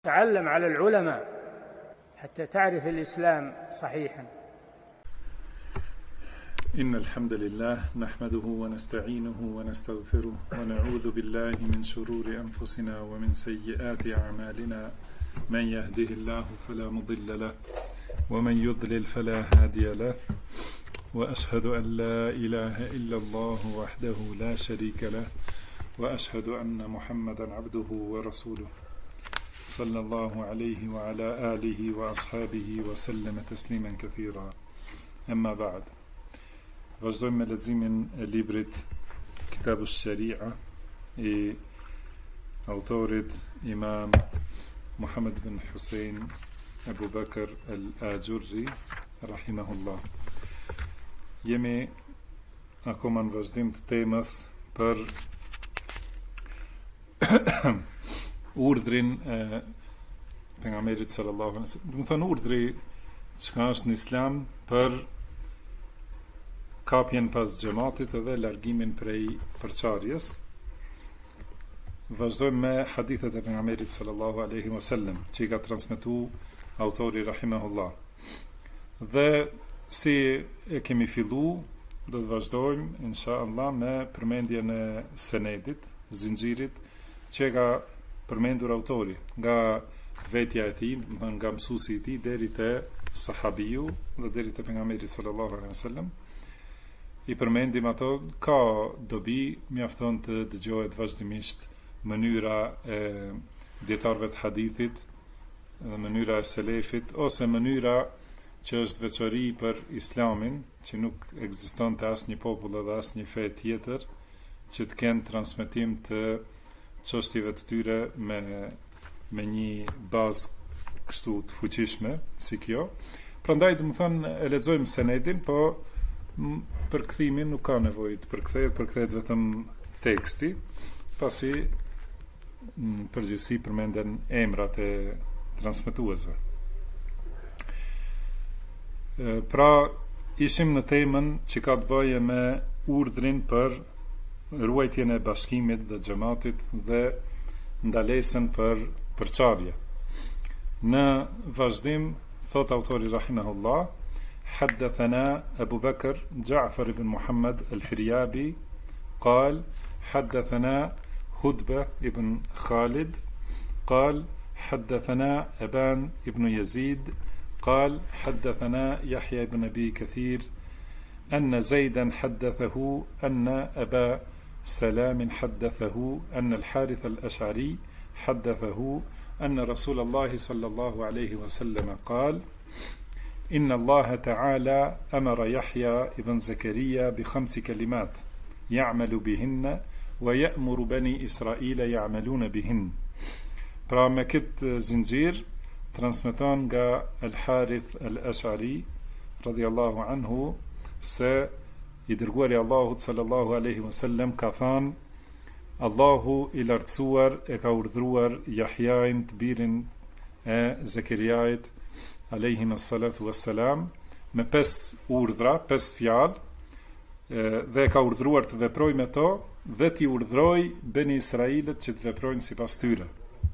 تعلم على العلماء حتى تعرف الإسلام صحيحا. إن الحمد لله نحمده ونستعينه ونستغفره ونعوذ بالله من شرور أنفسنا ومن سيئات أعمالنا من يهده الله فلا مضل له ومن يضلل فلا هادي له وأشهد أن لا إله إلا الله وحده لا شريك له وأشهد أن محمدا عبده ورسوله صلى الله عليه وعلى آله وأصحابه وسلم تسليما كثيرا. أما بعد. Vazhdojmë me leximin e librit Kitabu Sharia i autorit Imam Muhammad bin Hussein Abu Bakr al-Ajurri rahimahullah. Jemi akoma në vazhdim të temës për urdhrin e pejgamberit sallallahu alaihi wasallam. Do të thonë urdhri që është në Islam për kapjen pas xhamatit edhe largimin prej përçarjes. Vazhdojmë me hadithet e pejgamberit sallallahu alaihi wasallam që i ka transmetuar autori rahimahullah. Dhe si e kemi filluar, do të vazhdojmë inshallah me përmendjen e senedit, zinxhirit që ka përmendur autori nga vetja e tij, nga mësuesi i tij deri te sahabiu dhe deri te pejgamberi sallallahu alaihi wasallam. I përmendim ato, ka dobi, mjafton të dëgjohet vazhdimisht mënyra e dietarëve të hadithit, mënyra e selefit, ose mënyra që është veçori për Islamin, që nuk ekziston të asnjë popull dhe asnjë fe tjetër që të kenë transmetim të çështjeve të tyre me një bazë kështu të fuqishme si kjo. Prandaj do të thonë e lexojmë senedin, po për kthimin nuk ka nevojë të përkthehet vetëm teksti, pasi në përgjithësi përmenden emrat e transmetuesve. Pra, ishim në temën që ka të bëjë me urdhrin për ruajtjen e bashkimit dhe xhamatit dhe ndalesën për përçarje. Në vazhdim thot autori rahimahullah: حدثنا أبو بكر جعفر بن محمد الفريابي قال حدثنا هدبة بن خالد قال حدثنا أبان بن يزيد قال حدثنا يحيى بن أبي كثير أن زيدا حدثه أن أبا سلام حدثه أن الحارث الأشعري حدثه أن رسول الله صلى الله عليه وسلم قال إن الله تعالى أمر يحيى ابن زكريا ب5 كلمات يعمل بهن ويأمر بني إسرائيل يعملون بهن. Pra me këtë zinxhir transmeton nga Al-Harith Al-Ash'ari radhiyallahu anhu se i dërguari Allahut sallallahu alaihi wasallam ka thënë: Allahu i lartësuar e ka urdhëruar Yahyain të birin e Zekeriait alayhi salatu wassalam me 5 urdhra, 5 fjalë, dhe ka urdhëruar të veprojë me to dhe t'i urdhëroi Beni Israilit që të veprojnë sipas tyre.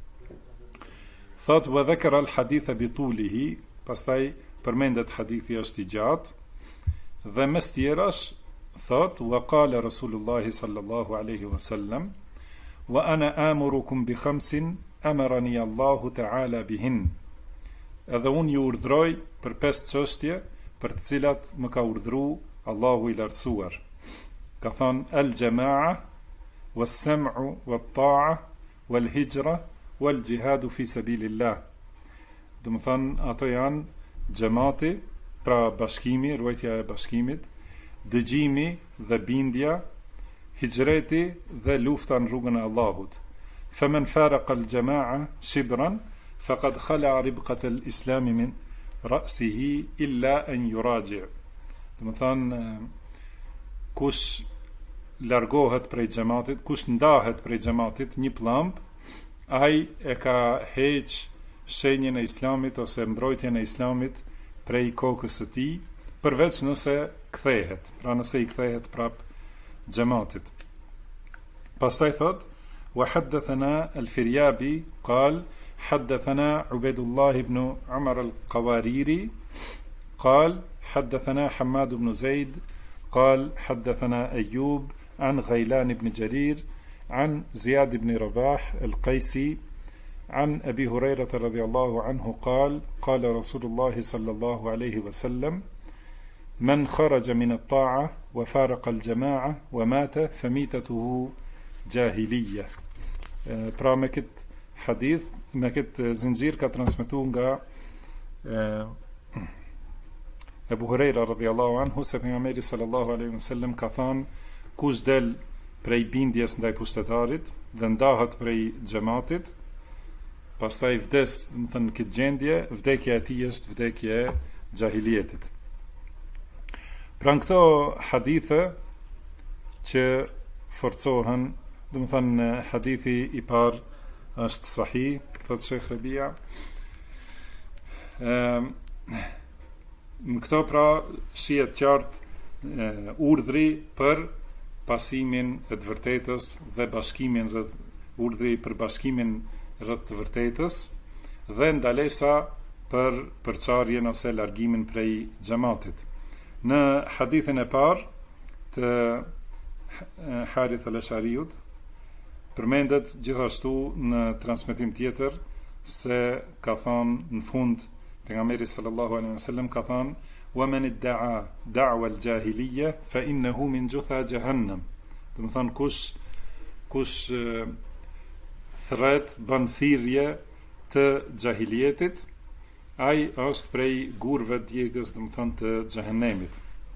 Thot wa dhakara al-haditha bi tulihi, pastaj përmendet hadithi është i gjatë dhe mes tjerash thot wa qala Rasulullah sallallahu alaihi wasallam wa ana amurukum bi 5 amarani Allahu ta'ala bihin. Edhe unë ju urdhroj për 5 çështje për të cilat më ka urdhëruar Allahu i lartësuar. Ka thënë al-jama'a was-sam'u wat-ta'a wal-hijra wal-jihadu fi sabilillah. Do të thonë ato janë xhamati, pra bashkimi, ruajtja e bashkimit, dëgjimi dhe bindja, hijreti dhe lufta në rrugën e Allahut. Faman faraqa al-jama'a shibran faqad khala'a ribqat al-islam min ra'sihi illa an yuraji'. Do të thonë kush largohet prej xhamatit, kush ndahet prej xhamatit një pllumb, ai e ka heq shenjën e Islamit ose mbrojtjen e Islamit prej kokës së tij, përveç nëse kthehet, pra nëse i kthehet prap xhamatit. Pastaj thot: وحدثنا الفريابي قال حدثنا عبيد الله بن عمر القواريري قال حدثنا حماد بن زيد قال حدثنا أيوب عن غيلان بن جرير عن زياد بن رباح القيسي عن أبي هريرة رضي الله عنه قال قال رسول الله صلى الله عليه وسلم من خرج من الطاعة وفارق الجماعة ومات فميتته جاهلية. Pra me këtë hadith, me këtë zinxhir ka transmetuar nga Abu Huraira radhiyallahu anhu se pejgamberi sallallahu alaihi wasallam ka thënë kush del prej bindjes ndaj pushtetarit dhe ndahet prej xhamatit, pastaj vdes, do të thënë këtë gjendje, vdekja e tij është vdekja e xahilietit. Pra në këto hadithe që forcohen, do të thënë hadithi i parë është sahih, thotë Sheikh Rabia. Në këto pra shihet qartë urdhri për pasimin e të vërtetës dhe bashkimin rreth urdhri për bashkimin rreth të vërtetës dhe ndalesa për përçarjen ose largimin prej xhamatit. Në hadithin e parë të Harith al-Ashariut përmendet gjithashtu në transmetim tjetër se ka thënë në fund pejgamberi sallallahu alaihi wasallam ka thënë wa man idda'a da'wa al-jahiliyya fa innahu min jutha jahannam. Do të thënë kush thret bën thirrje të xahilietit, ai është prej gurve djegës, do të thënë të xhehenemit.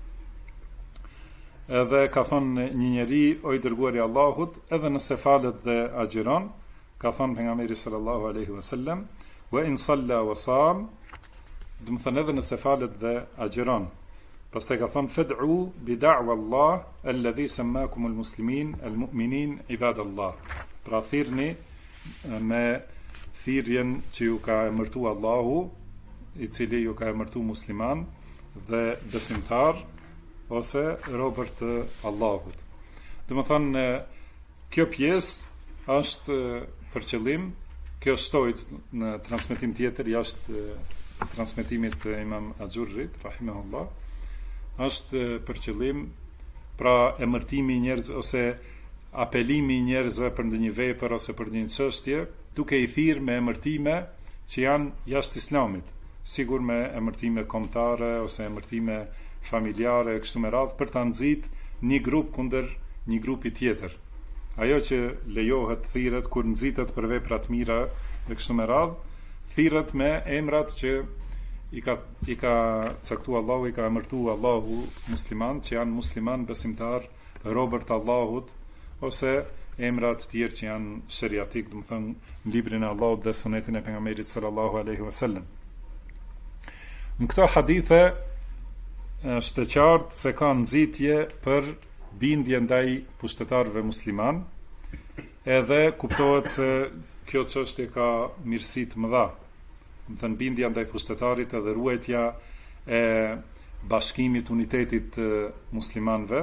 Edhe ka thënë një njeri o i dërguari i Allahut, edhe nëse falet dhe agjiron, ka thënë pejgamberi sallallahu alaihi wasallam wa in salla wa sam, do të thënë edhe nëse falet dhe agjiron. Pastaj ka thënë fad'u bi da'wa Allah alladhi sammakum almuslimin almu'minin ibadallah. Pra thirrni me thirrjen që ju ka emërtuar Allahu, i cili ju ka emërtuar musliman dhe besimtar ose robër të Allahut. Do të thënë kjo pjesë është për qëllim, kjo shtohet në transmetim tjetër jashtë transmetimit të Imam Axhurrit rahimahullah, është për qëllim pra emërtimi i njerëzve ose apelimi i njerëzve për ndonjë vepër ose për një çështje, duke i thirrë me emërtime që janë jashtë Islamit, sigur me emërtime kombëtare ose emërtime familjare kështu me radhë, për ta nxit një grup kundër një grupi tjetër. Ajo që lejohet thirret kur nxitet për vepra të mira dhe kështu me radhë, thirret me emrat që i ka caktuar Allahu, i ka emërtuar Allahu musliman, që janë musliman besimtar, robër të Allahut, ose emrat të tjerë që janë sheriatik, do të thënë në librin e Allahut dhe sunetin e pejgamberit sallallahu alaihi wasallam. Në këto hadithe është e qartë se ka nxitje për bindje ndaj pushtetarëve musliman, edhe kuptohet se kjo çështje ka mirësi të mëdha. Do thënë bindja ndaj pushtetarit edhe ruajtja e bashkimit, unitetit të muslimanëve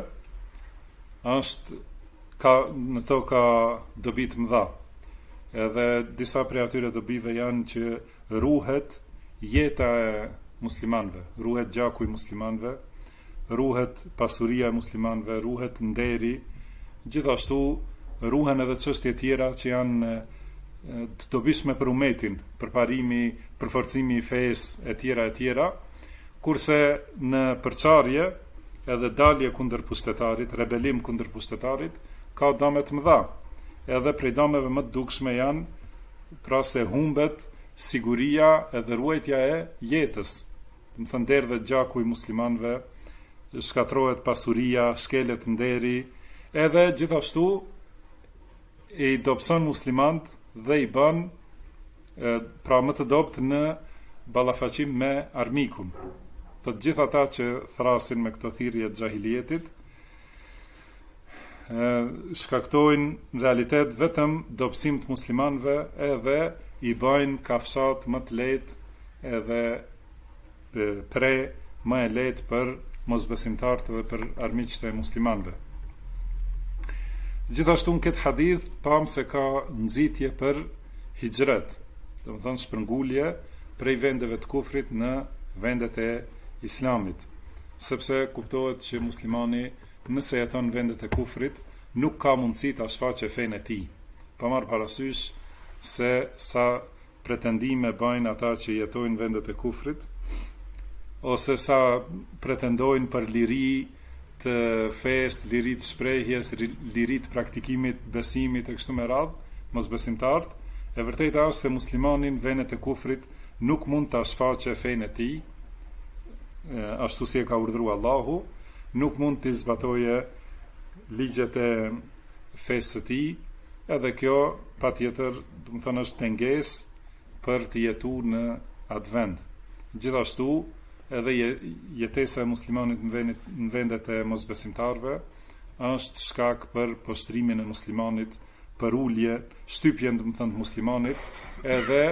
në to ka dobi të mëdha. Edhe disa prej atyre dobive janë që ruhet jeta e muslimanëve, ruhet gjaku i muslimanëve, ruhet pasuria e muslimanëve, ruhet nderi, gjithashtu ruhen edhe çështje tjera që janë të dobishme për umetin, përparimi, përforcimi i fesë e tjera, kurse në përçarje edhe dalje kundër pushtetarit, rebelim kundër pushtetarit, ka dëme të mëdha. Edhe prej dëmeve më të dukshme janë pra se humbet siguria edhe ruajtja e jetës. Do të thënë derdhet gjaku i muslimanëve, shkatrohet pasuria, shkelet nderi, edhe gjithashtu i dobëson muslimant dhe i bën pra më të dobët në ballafaqim me armikun. Të gjithë ata që thrasin me këtë thirrje të xahilietit shkaktojnë në realitet vetëm dobësim të muslimanëve edhe i bëjnë kafshat më të lehtë edhe pre më e lehtë për mosbesimtarët dhe për armiqtë e muslimanëve. Gjithashtu në këtë hadith pam se ka nxitje për hijret, domethënë shpërngulje prej vendeve të kufrit në vendet e islamit. Sepse kuptohet që muslimani nëse jeton në vendet e kufrit, nuk ka mundësi ta shfaqe fenë e tij. Pa marrë parasysh se sa pretendime bëjnë ata që jetojnë në vendet e kufrit, ose sa pretendojnë për liri të fesë, liri të shprehjes, liri të praktikimit, besimit e kështu me radhë, mosbesimtarët, e vërteta është se muslimani në vendet e kufrit nuk mund ta shfaqe fenë e tij, ashtu si e ka urdhëruar Allahu, nuk mund të zbatoje ligjet e fesë së tij, edhe kjo patjetër, do të thonë, është pengesë për të jetuar në atë vend. Gjithashtu, edhe jetesa e muslimanit në vendet e mosbesimtarëve është shkak për postrimin e muslimanit, për ulje, shtypjen, do të thonë, të muslimanit, edhe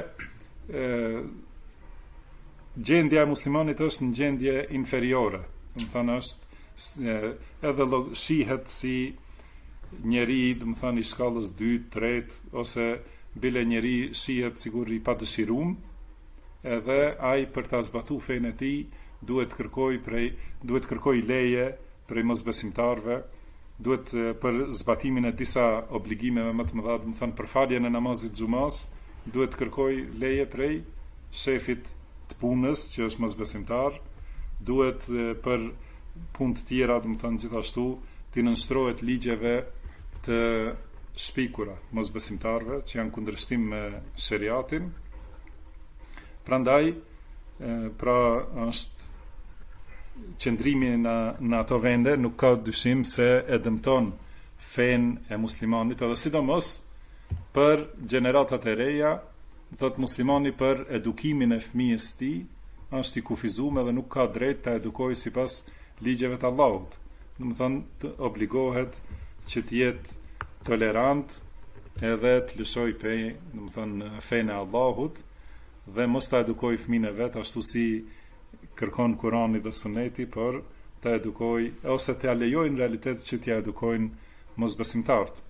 gjendja e muslimanit është në gjendje inferiore, do të thonë është edhe shihet si njeri, do të thonë, i shkallës 2, 3, ose bile njeri shihet sigur i padëshiruar, edhe ai për ta zbatuar fenë e tij duhet kërkoj leje prej mosbesimtarëve, duhet për zbatimin e disa obligimeve më të mëdha, do të thonë për faljen e namazit xumas, duhet kërkoj leje prej shefit të punës që është mosbesimtar, duhet për punë të tjera, do të thonë gjithashtu të nënshtrohet ligjeve të shpikura mosbesimtarëve që janë kundërshtim me sheriatin. Prandaj, pra është qëndrimi në ato vende nuk ka dyshim se e dëmton fenë e muslimanit, edhe sidomos për gjeneratat e reja, thot muslimani për edukimin e fëmijës së tij është i kufizuar dhe nuk ka drejt të edukojë sipas ligjeve të Allahut. Do të thonë të obligohet që të jetë tolerant edhe të lëshoj pej, do të thonë, fenë e Allahut, dhe mos ta edukoj fëmijën e vet ashtu si kërkon Kurani dhe Suneti, por ta edukoj ose ta lejojnë në realitet që t'ja edukojnë mosbesimtarët.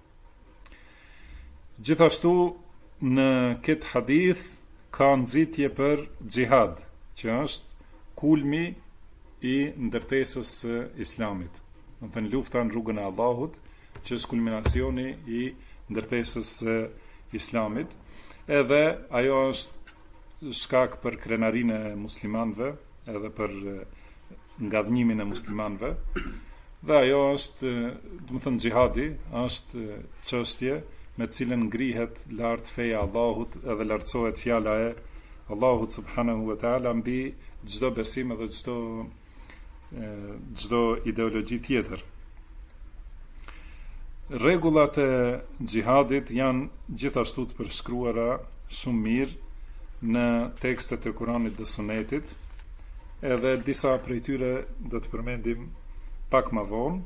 Gjithashtu në këtë hadith ka nxitje për xhihad, që është kulmi i ndërtesës së Islamit. Do të thënë lufta në rrugën e Allahut, që është kulminacioni i ndërtesës së Islamit, edhe ajo është shkak për krenarinë e muslimanëve, edhe për ngadhnimin e muslimanëve, dhe ajo është, do të thënë, xhihadi është çështje me të cilën ngrihet lart feja e Allahut edhe lartësohet fjala e Allahut subhanahu wa taala mbi çdo besim edhe çdo ideologji tjetër. Rregullat e xhihadit janë gjithashtu të përshkruara shumë mirë në tekstet e Kuranit dhe Sunetit, edhe disa prej tyre do të përmendim pak më vonë.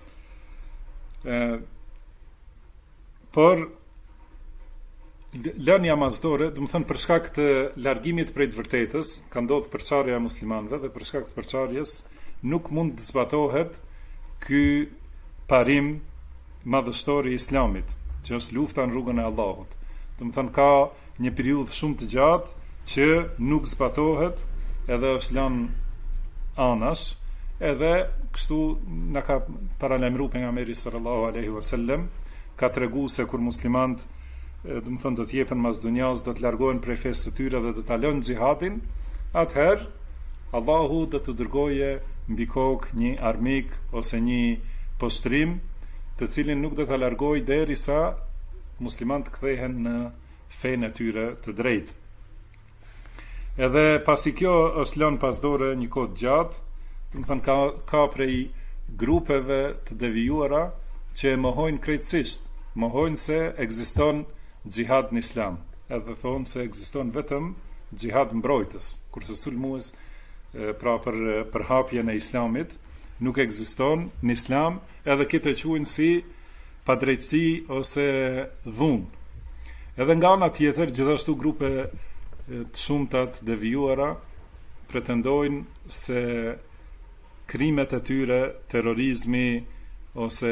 Por lënia masdore, do të thënë, për shkak të largimit prej të vërtetës, ka ndodhur përçarja e muslimanëve dhe për shkak të përçarjes nuk mund të zbatohet ky parim madhështor i Islamit, që është lufta në rrugën e Allahut. Do të thënë, ka një periudhë shumë të gjatë që nuk zbatohet, edhe është lënë anash, edhe kështu na ka paralajmëruar pejgamberi sallallahu alaihi wasallam, ka treguar se kur muslimanët, do të thonë, do të jepen mas dunjas, do të largohen prej fesë së tyre dhe do ta lënë xhihadin, atëherë Allahu do të dërgojë mbi kokë një armik ose një postrim, të cilin nuk do ta largojë derisa muslimanët kthehen në fenë e tyre të drejtë. Edhe pasi kjo është lënë pasdore një kohë gjatë, do të thënë, ka prej grupeve të devijuara që mohojnë krejtësisht, mohojnë se ekziston xhihad në Islam, edhe thonë se ekziston vetëm xhihad mbrojtës, kurse sulmues, pra për përhapjen e Islamit, nuk ekziston në Islam, edhe këtë e quajnë si padrejtësi ose dhunë. Edhe nga ana tjetër, gjithashtu grupe të shumta të devijuara pretendojnë se krimet e tyre, terrorizmi ose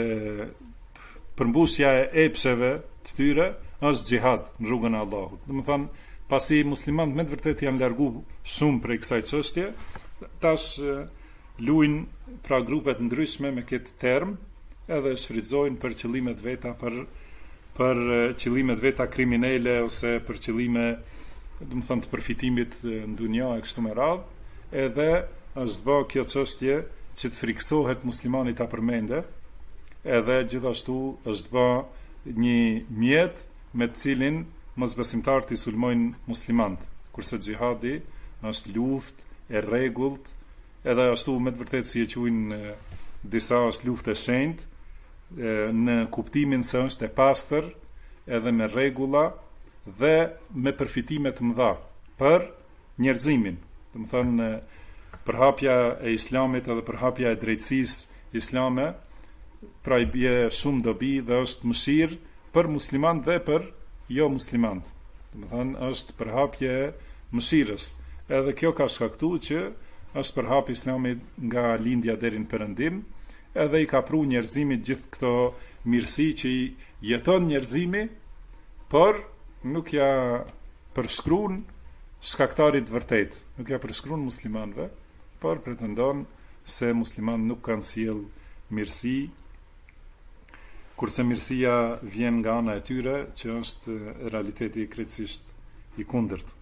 përmbushja e epsheve të tyre është xhihad në rrugën e Allahut. Do të thonë, pasi muslimanët me të vërtet janë largu shumë prej kësaj çështje, tash luajnë pra grupet ndryshme me këtë term, edhe shfrytëzojnë për qëllime të veta, për qëllime të veta kriminale ose për qëllime, do të thënë, të përfitimit në dunja e kështu me radhë, edhe është bë kjo çështje që të friksohet muslimani ta përmende, edhe gjithashtu është bë një mjet me të cilin mosbesimtarët i sulmojnë muslimanët, kurse xhihadi është luftë e rregullt, edhe ashtu me të vërtetë si e quajnë disa është luftë e shenjtë, në kuptimin se është e pastër, edhe me rregulla dhe me përfitime të mëdha për njerëzimin. Do të thonë, përhapja e islamit edhe përhapja e drejtësisë islame, pra i bie shumë dobi dhe është mëshirë për musliman dhe për jo musliman. Do të thonë, është përhapje e mëshirës. Edhe kjo ka shkaktuar që është përhap islami nga lindja deri në perëndim, edhe i ka pru njerëzimit gjithë këto mirësi që i jeton njerëzimi, por nuk ja përshkruan shkaktarit vërtet, nuk ja përshkruan muslimanëve, por pretendon se musliman nuk kanë sjell mirësi, kurse mirësia vjen nga ana e tyre, që është realiteti krejtësisht i kundërt.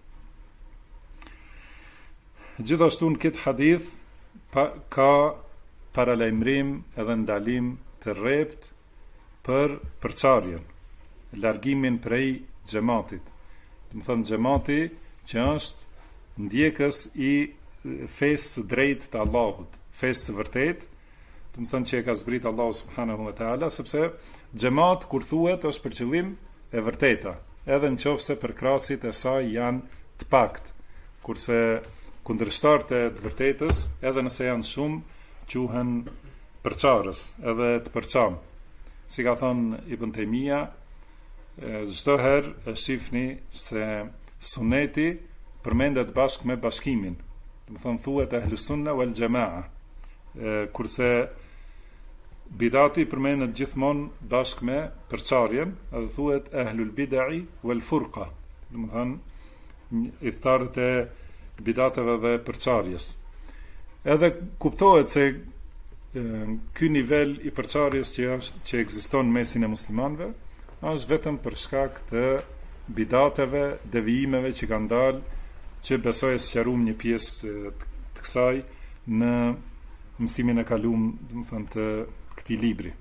Gjithashtu në këtë hadith ka paralajmërim edhe ndalim të rrept për përçarjen, largimin prej xhamatit. Do të thonë xhamati që është ndjekës i fesë së drejtë të Allahut, fesë së vërtetë, do të thonë që e ka zbrit Allahu subhanahu wa taala, sepse xhamat kur thuhet është për qëllim e vërteta, edhe nëse përkrasit e saj janë të pakt, kurse kundërshtarët e të vërtetës, edhe nëse janë shumë, quhen përçarës, edhe të përçam. Si ka thënë Ibn Taymija, çdo herë e shifni se suneti përmendet bashkë me bashkimin. Do të thonë thuhet ahlus sunna wal jamaa. Kurse bidati përmendet gjithmonë bashkë me përçarjen, edhe thuhet ahlul bid'i wal furqa. Do të thonë idhtarët e bidateve dhe përçarjes. Edhe kuptohet se ky nivel i përçarjes që ekziston në mesin e muslimanëve është vetëm për shkak të bidateve, devijimeve që kanë dalë, që besoj se sqaruam një pjesë të kësaj në mësimin e kaluam, do të thënë, të këtij libri.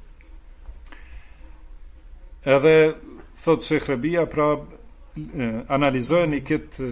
Edhe thot Sheikh Rabia, pra analizojeni këtë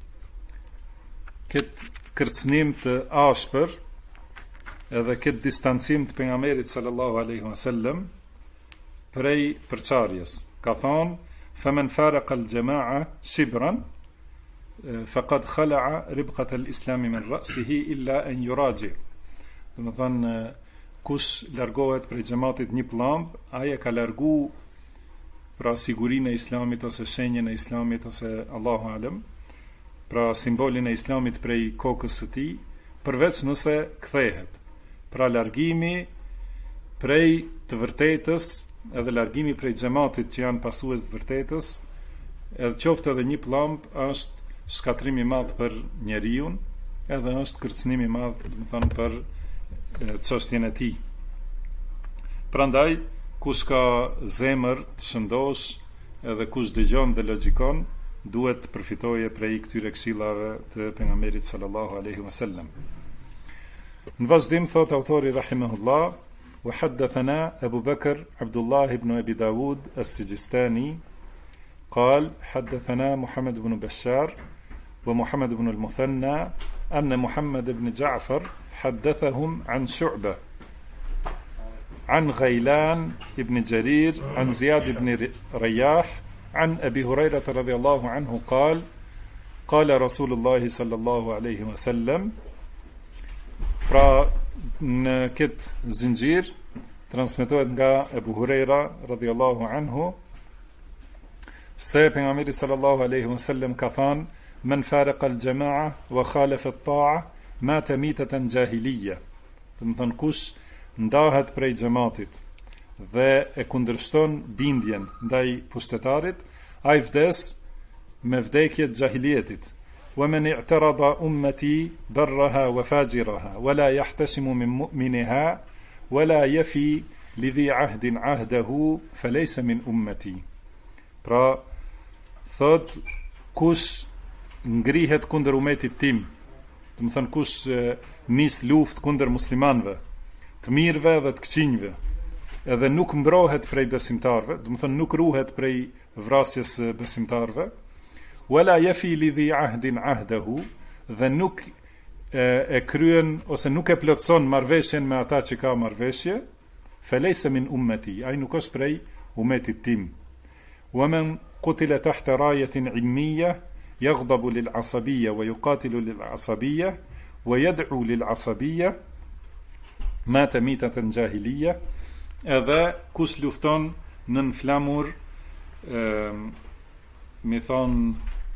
kërcënim të ashpër edhe këtë distancim të pejgamberit sallallahu alaihi wasallam prej përçarjes. Ka thonë: "Faman faraqa al-jama'a shibran faqad khala'a ribqat al-islam min ra'sihi illa an yuraji." Do të thonë, kush largohet prej xhamatit një pllumb, ai e ka largu pra sigurinë e islamit ose shenjën e islamit ose Allahu alem, pra simbolin e islamit prej kokës së tij, përveç nëse kthehet. Pra largimi prej të vërtetës, edhe largimi prej xhamatit që janë pasues të vërtetës, edhe qoftë edhe një pllumb, është shkatrim i madh për njeriu, edhe është kërcënim i madh, do të thonë, për çështjen e tij. Prandaj, kush ka zemër të shëndosh, edhe kush dëgjon dhe logjikon, duhet të përfitojë prej këtyre këshillave të pejgamberit sallallahu alaihi wasallam. Në vazhdim thot autori rahimahullah: "Wa haddathana Abu Bakr Abdullah ibn Abi Dawud as-Sijistani قال حدثنا محمد بن بشار ومحمد بن المثنى أن محمد بن جعفر حدثهم عن شعبة عن غيلان بن جرير عن زياد بن رياح عن أبي هريرة رضي الله عنه قال قال رسول الله صلى الله عليه وسلم." Pra në këtë zinxhir transmetohet nga Ebu Hurajra radhiyallahu anhu se pejgamberi sallallahu alaihi wasallam ka thënë: "Men faraqa al-jama'a wa khalafa at-ta'a mata mitatan jahiliya." Do të thonë, kush ndahet prej xhamatit dhe e kundërshton bindjen ndaj pushtetarit, ai vdes me vdekje të gjahiljetit. ومن اعترض أمتي برها وفاجرها ولا يحتسم من مؤمنها ولا يفي لذي عهد عهده فليس من أمتي. Pra, thot, kush ngrihet kundër umetit tim, do të thënë kush nis luftë kundër muslimanëve, të mirëve dhe të këqinjve, edhe nuk mbrohet prej besimtarëve, do të thënë nuk ruhet prej vrasjes së besimtarëve, wala yafi lidhi ahdin ahdahu, dhe nuk e kryen ose nuk e plotson marrveshjen me ata që ka marrveshje, felejse min ummeti, ai nuk është prej umetit tim. ومن قتل تحت راية علمية يغضب للعصبية ويقاتل للعصبية ويدعو للعصبية مات ميتة جاهلية. Edhe kush lufton nën flamur mi thon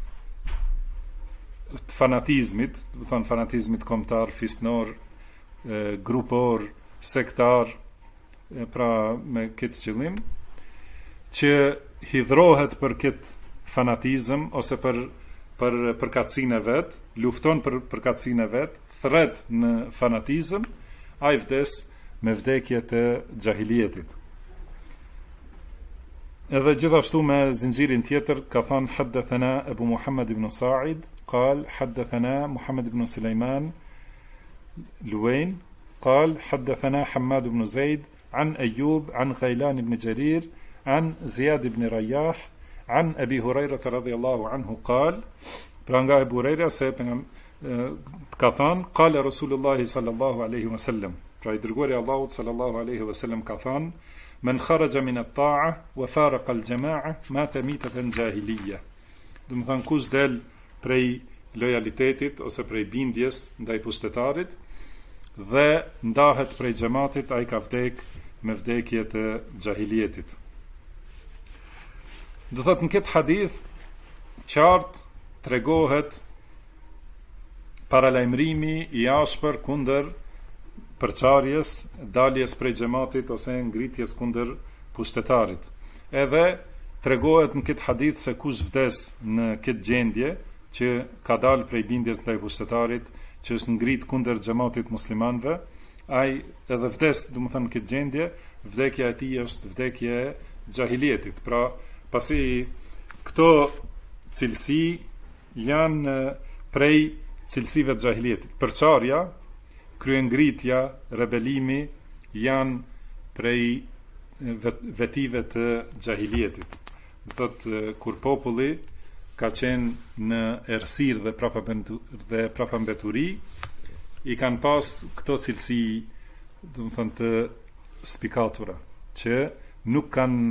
të fanatizmit, do thon fanatizmit kombëtar, fisnor, grupor, sektar, pra me këtë qëllim, që hidhrohet për këtë fanatizëm ose për përkatësinë e vet, lufton për përkatësinë e vet, thret në fanatizëm, ai vdes me vdekje të xahilietit. Edhe gjithashtu me zinxhirin tjetër ka thënë haddathana Abu Muhammad ibn Sa'id قال حدثنا محمد بن سليمان لوين قال حدثنا حماد بن زيد عن أيوب عن غيلان بن جرير عن زياد بن رياح عن أبي هريرة رضي الله عنه قال برانغا أبو هريرة كثان قال رسول الله صلى الله عليه وسلم رايدرغوري الله صلى الله عليه وسلم كثان من خرج من الطاعة وفارق الجماعة مات ميتة جاهلية. دم thon kush del prej lojalitetit ose prej bindjes ndaj pushtetarit dhe ndahet prej xhamatit, ai ka vdek me vdekje të xahilietit. Do thot në këtë hadith qartë tregohet paralajmërimi i ashpër kundër përçarjes, daljes prej xhamatit ose ngritjes kundër pushtetarit. Edhe tregohet në këtë hadith se kush vdes në këtë gjendje që ka dalë prej bindjes ndaj pushtetarit, që është ngrit kundër xhamatit muslimanëve, ai edhe vdes, domethënë në këtë gjendje, vdekja e tij është vdekje e xahilietit. Pra, pasi këto cilësi janë prej cilësive të xahilietit. Përçarja, kryengritja, rebelimi janë prej vetive të xahilietit. Do thotë kur populli ka qenë në errësirë dhe prapambeturi, i kanë pas këto cilësi, do të thënë, të spikatura, që nuk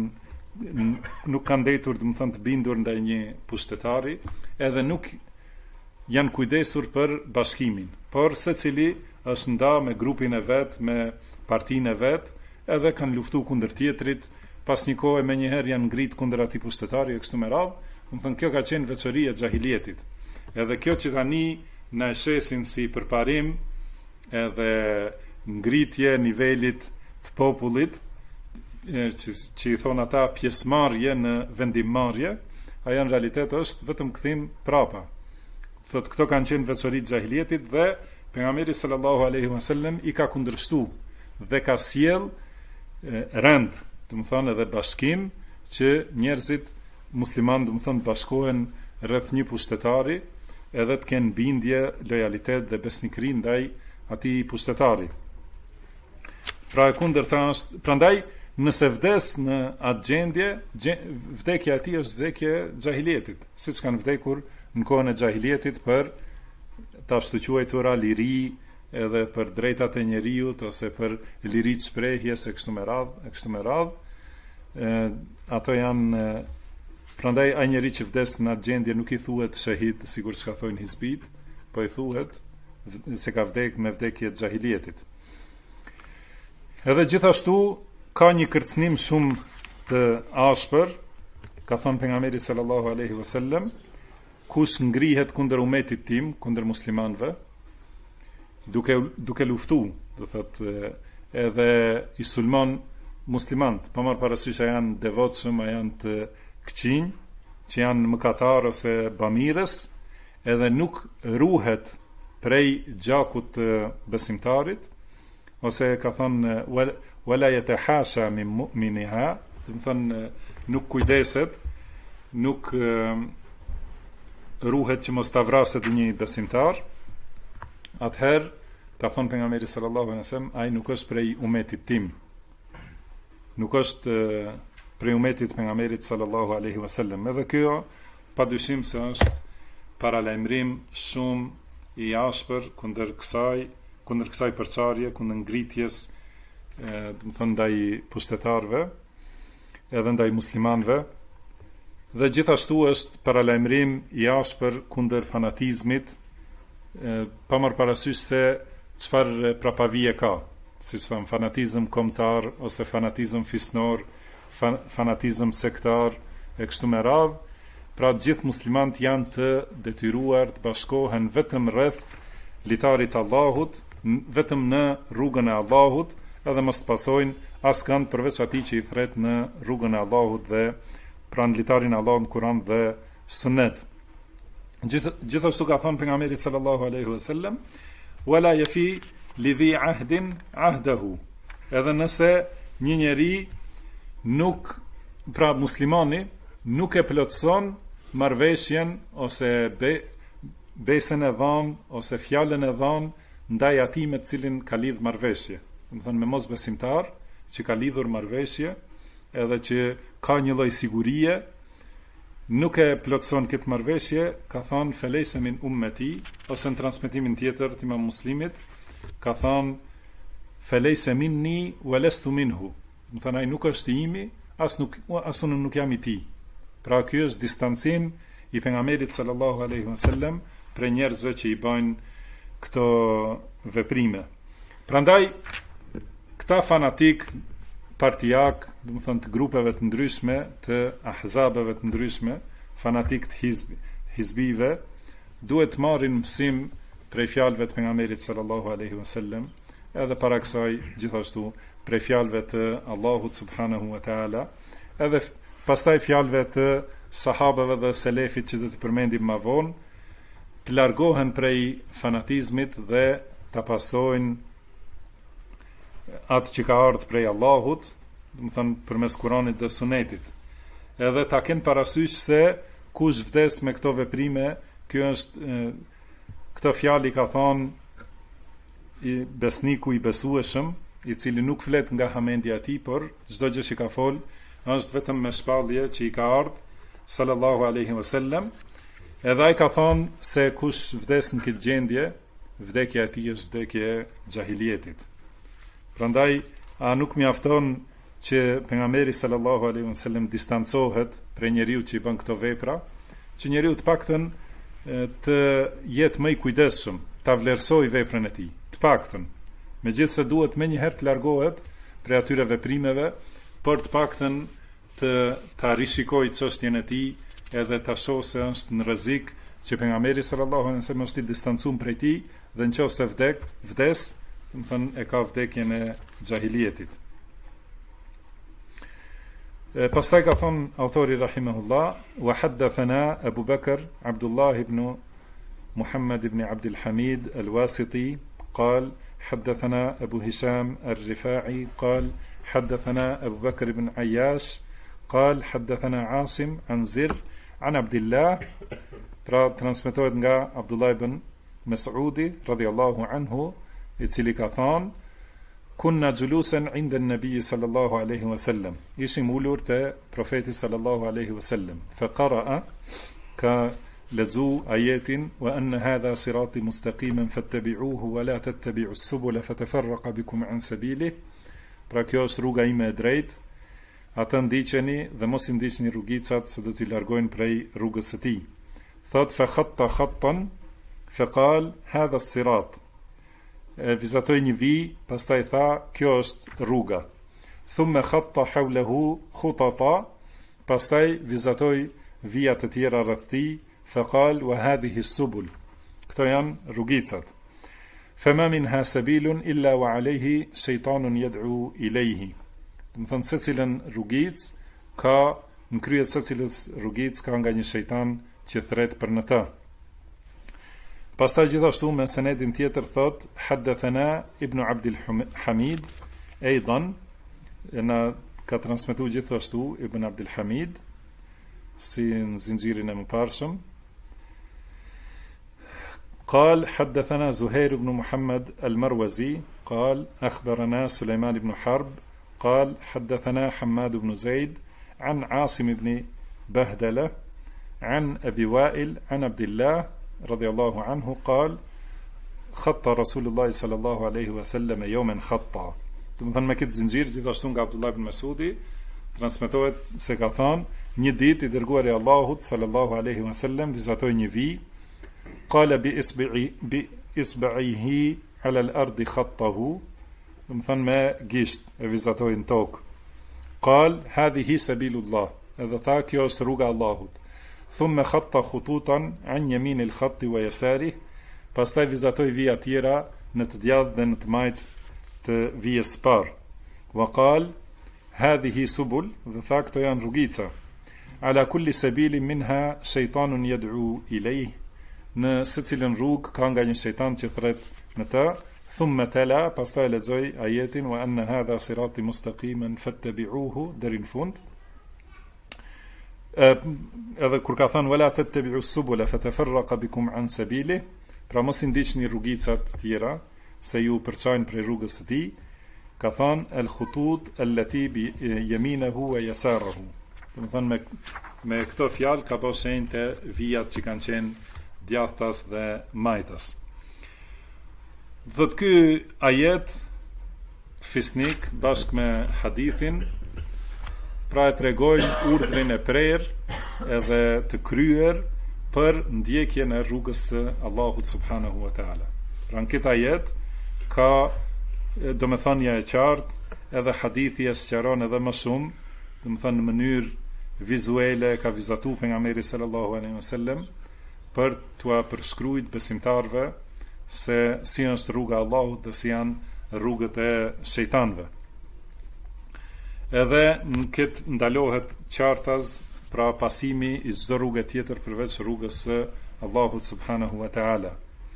kanë ndetur, do të thënë, të bindur ndaj një pushtetari, edhe nuk janë kujdesur për bashkimin, por secili është nda me grupin e vet, me partinë e vet, edhe kanë luftu kundër tjetrit, pas një kohë me njëherë janë ngrit kundër atij pushtetari e kështu me radhë. Do të thënë, kjo ka qenë veçoria e xahilietit. Edhe kjo që tani na e shesin si përparim edhe ngritje nivelit të popullit, që i thon ata pjesëmarrje në vendimmarrje, ajo në realitet është vetëm kthim prapa. Thotë këto kanë qenë veçori të xahilietit dhe pejgamberi sallallahu alaihi wasallam i ka kundërshtuar dhe ka sjell rend, do të thonë edhe bashkim, që njerëzit musliman, do të thonë, bashkohen rreth një pushtetari, edhe të kenë bindje, lojalitet dhe besnikëri ndaj atij pushtetari. Pra e kundërta është, prandaj nëse vdes në atë gjendje, vdekja e tij është vdekje e xahilietit, siç kanë vdekur në kohën e xahilietit për ta shtuquajtura liri, edhe për drejtat e njeriut ose për liri të shprehjes e kështu me radhë. Ato janë, prandaj ai njeri që vdes në atë gjendje nuk i thuhet shahid, sikur çka thonë hizbit, po i thuhet se ka vdek me vdekje të xahilietit. Edhe gjithashtu ka një kërcënim shumë të ashpër, ka thënë pejgamberi sallallahu alaihi wasallam, kush ngrihet kundër umetit tim, kundër muslimanëve, duke luftu, do thotë, edhe i sulmon muslimant, pa marrë parasysh a janë devotshëm, a janë të këqinj, që janë mëkatar ose bamirës, edhe nuk ruhet prej gjakut të besimtarit, ose ka thënë wala yatahasha min mu'miniha, do të thënë nuk kujdeset, nuk ruhet që mos ta vraset një besimtar, atëherë ka thënë pejgamberi sallallahu alaihi wasallam, ai nuk është prej umetit tim. Nuk është prej umetit pejgamberit sallallahu alaihi wasallam. Edhe kjo padyshim se është paralajmërim shumë i ashpër kundër kësaj përçarje, kundër ngritjes, do të thënë ndaj pushtetarëve, edhe ndaj muslimanëve, dhe gjithashtu është paralajmërim i ashpër kundër fanatizmit, pa marrë parasysh se çfarë prapavije ka, siç thon fanatizëm kombëtar ose fanatizëm fisnor, fanatizëm sektar e kështu me radhë. Pra gjithë muslimanët janë të detyruar të bashkohen vetëm rreth litarit Allahut, vetëm në rrugën e Allahut, edhe mos të pasojnë askënd përveç atij që i thret në rrugën e Allahut dhe pranë litarin e Allahut në Kur'an dhe Sunet. Gjithashtu ka thënë pejgamberi sallallahu alaihi wasallam, wala yafi lidhi ahdin ahdahu. Edhe nëse një njeri nuk, pra muslimani, nuk e plotëson marrveshjen ose besën e dhanë ose fjalën e dhanë ndaj atij me të cilin ka lidh marrveshje. Do të thënë me mosbesimtar që ka lidhur marrveshje, edhe që ka një lloj sigurie, nuk e plotëson këtë marrveshje, ka thënë felejse min ummeti, ose në transmetimin tjetër të Imam Muslimit, ka thënë felejse minni walastu minhu. Do të thënë ai nuk është i imi, as unë nuk jam i tij. Pra ky është distancim i pejgamberit sallallahu alaihi wasallam për njerëzve që i bëjnë këto veprime. Prandaj këta fanatik partijak, do të thënë të grupeve të ndryshme, të ahzabeve të ndryshme, fanatik të hizbive, duhet të marrin mësim prej fjalëve të pejgamberit sallallahu alaihi wasallam, edhe para kësaj gjithashtu prej fjalëve të Allahut subhanahu wa taala, edhe pastaj fjalëve të sahabeve dhe selefit që do të përmendim më vonë, të largohen prej fanatizmit dhe të pasojnë atë që ka ardhur prej Allahut, do të thënë përmes Kuranit dhe Sunetit. Edhe ta kenë parasysh se kush vdes me këto veprime, këto fjalë ka thonë i besniku i besueshëm, i cili nuk flet nga hamendja e tij, por çdo gjë që ka fol është vetëm me shpallje që i ka ardhur sallallahu alaihi wasallam. Edhe ai ka thonë se kush vdes në këtë gjendje, vdekja e tij është vdekje e xahilietit. Prandaj a nuk mjafton që pejgamberi sallallahu alaihi wasallam distancohet prej njeriu që i bën këto vepra, që njeriu të paktën të jetë më i kujdesshëm, ta vlerësoj veprën e tij, të paktën. Megjithse duhet më njëherë të largohet prej atyre veprimeve, por të paktën ta rishikoj çështjen e tij, edhe ta shohë se është në rrezik që pejgamberi sallallahu alaihi wasallam është i distancuar prej tij, dhe nëse vdes, do të thënë e ka vdekjen e xahilietit. Pastaj ka thënë autori rahimahullah, wa haddathana Abu Bakr Abdullah ibn Muhammad ibn Abdul Hamid al-Wasiti قال حدثنا أبو هشام الرفاعي قال حدثنا أبو بكر بن عياش قال حدثنا عاصم عن زر عن عبد الله transmetohet nga Abdullah ibn Mas'udi radhiyallahu anhu, i cili ka thënë kunna julusan inda an-nabi sallallahu alaihi wasallam, ishim ulur te profeti sallallahu alaihi wasallam, fa qara'a, ka lexu ajetin wa anna hadha sirati mustaqiman fattabi'uhu wa la tattabi'u as-subula fatafarraqa bikum an sabilihi. Pra kjo është rruga ime e drejtë, atë ndiqeni dhe mos i ndiqni rrugicat se do t'i largojnë prej rrugës së tij. Thot fa khatta khattan fa qal hadha as-sirat. Vizatoi një vi, pastaj tha kjo është rruga. Thumma khatta hawlahu khutata, pastaj vizatoi vija të tjera rreth tij, fa qal wa hadhihi as-subul. Këto janë rrugicat. Fama minha sabilun illa wa alayhi shaytanun yad'u ilayhi. Do të thonë secilën rrugic ka në krye të secilës rrugicë ka nga një shejtan që thret për në të. Pastaj gjithashtu me senedin tjetër thot haddathana Ibn Abdul Hamid aidan, na ka transmetuar gjithashtu Ibn Abdul Hamid si në zinxhirin e mëparshëm. قال حدثنا زهير بن محمد المروزي قال أخبرنا سليمان بن حرب قال حدثنا حماد بن زيد عن عاصم بن بهدلة عن أبي وائل عن عبد الله رضي الله عنه قال خط رسول الله صلى الله عليه وسلم يوما خطا. Do të thënë me këtë zinxhir gjithashtu nga Abdullah ibn Masudi transmetohet se ka thënë një ditë i dërguari i Allahut sallallahu alaihi wasallam vizatoi një vijë. قال بإصبعه على الأرض خطه مثلا ما جيشت فيزاتوين توك قال هذه سبيل الله هذا ثاك يسرق الله ثم خط خطوطا عن يمين الخط ويساره pastaj vizatoi vija tjera në të djathtë dhe në të majt të vijës së parë. وقال هذه سبل dhe tha këto janë rrugica. على كل سبيل منها شيطان يدعو إليه në secilën rrugë ka nga një shejtan që thret në të. Thumma tala, pastaj lexoj ajetin wa anna hadha sirati mustaqiman fattabi'uhu deri në fund. Edhe kur ka thënë wala tattabi'u subula fatafarraqa bikum an sabili, pra mos i ndiqni rrugicat tjera se ju përçajnë prej rrugës së tij, ka thënë al khutut allati bi yaminahu wa yasarahu. Do të thënë me këto fjalë ka bërë shenjë të vijat që kanë qenë djathtas dhe majtas. Dhët ky ajet fisnik bashkë me hadithin pra e tregojnë urdhrin e prerë edhe të kryer për ndjekjen e rrugës së Allahut subhanahu wa taala. Pra në këtë ajet ka domethënia e qartë, edhe hadithi e sqaron edhe më shumë, domethënë në mënyrë vizuale ka vizatuar pejgamberi sallallahu alaihi wasallam për t'ua përshkruajt besimtarve se si është rruga e Allahut dhe si janë rrugët e shejtanëve. Edhe në këtë ndalohet qartaz pra pasimi i çdo rruge tjetër përveç rrugës së Allahut subhanahu wa taala.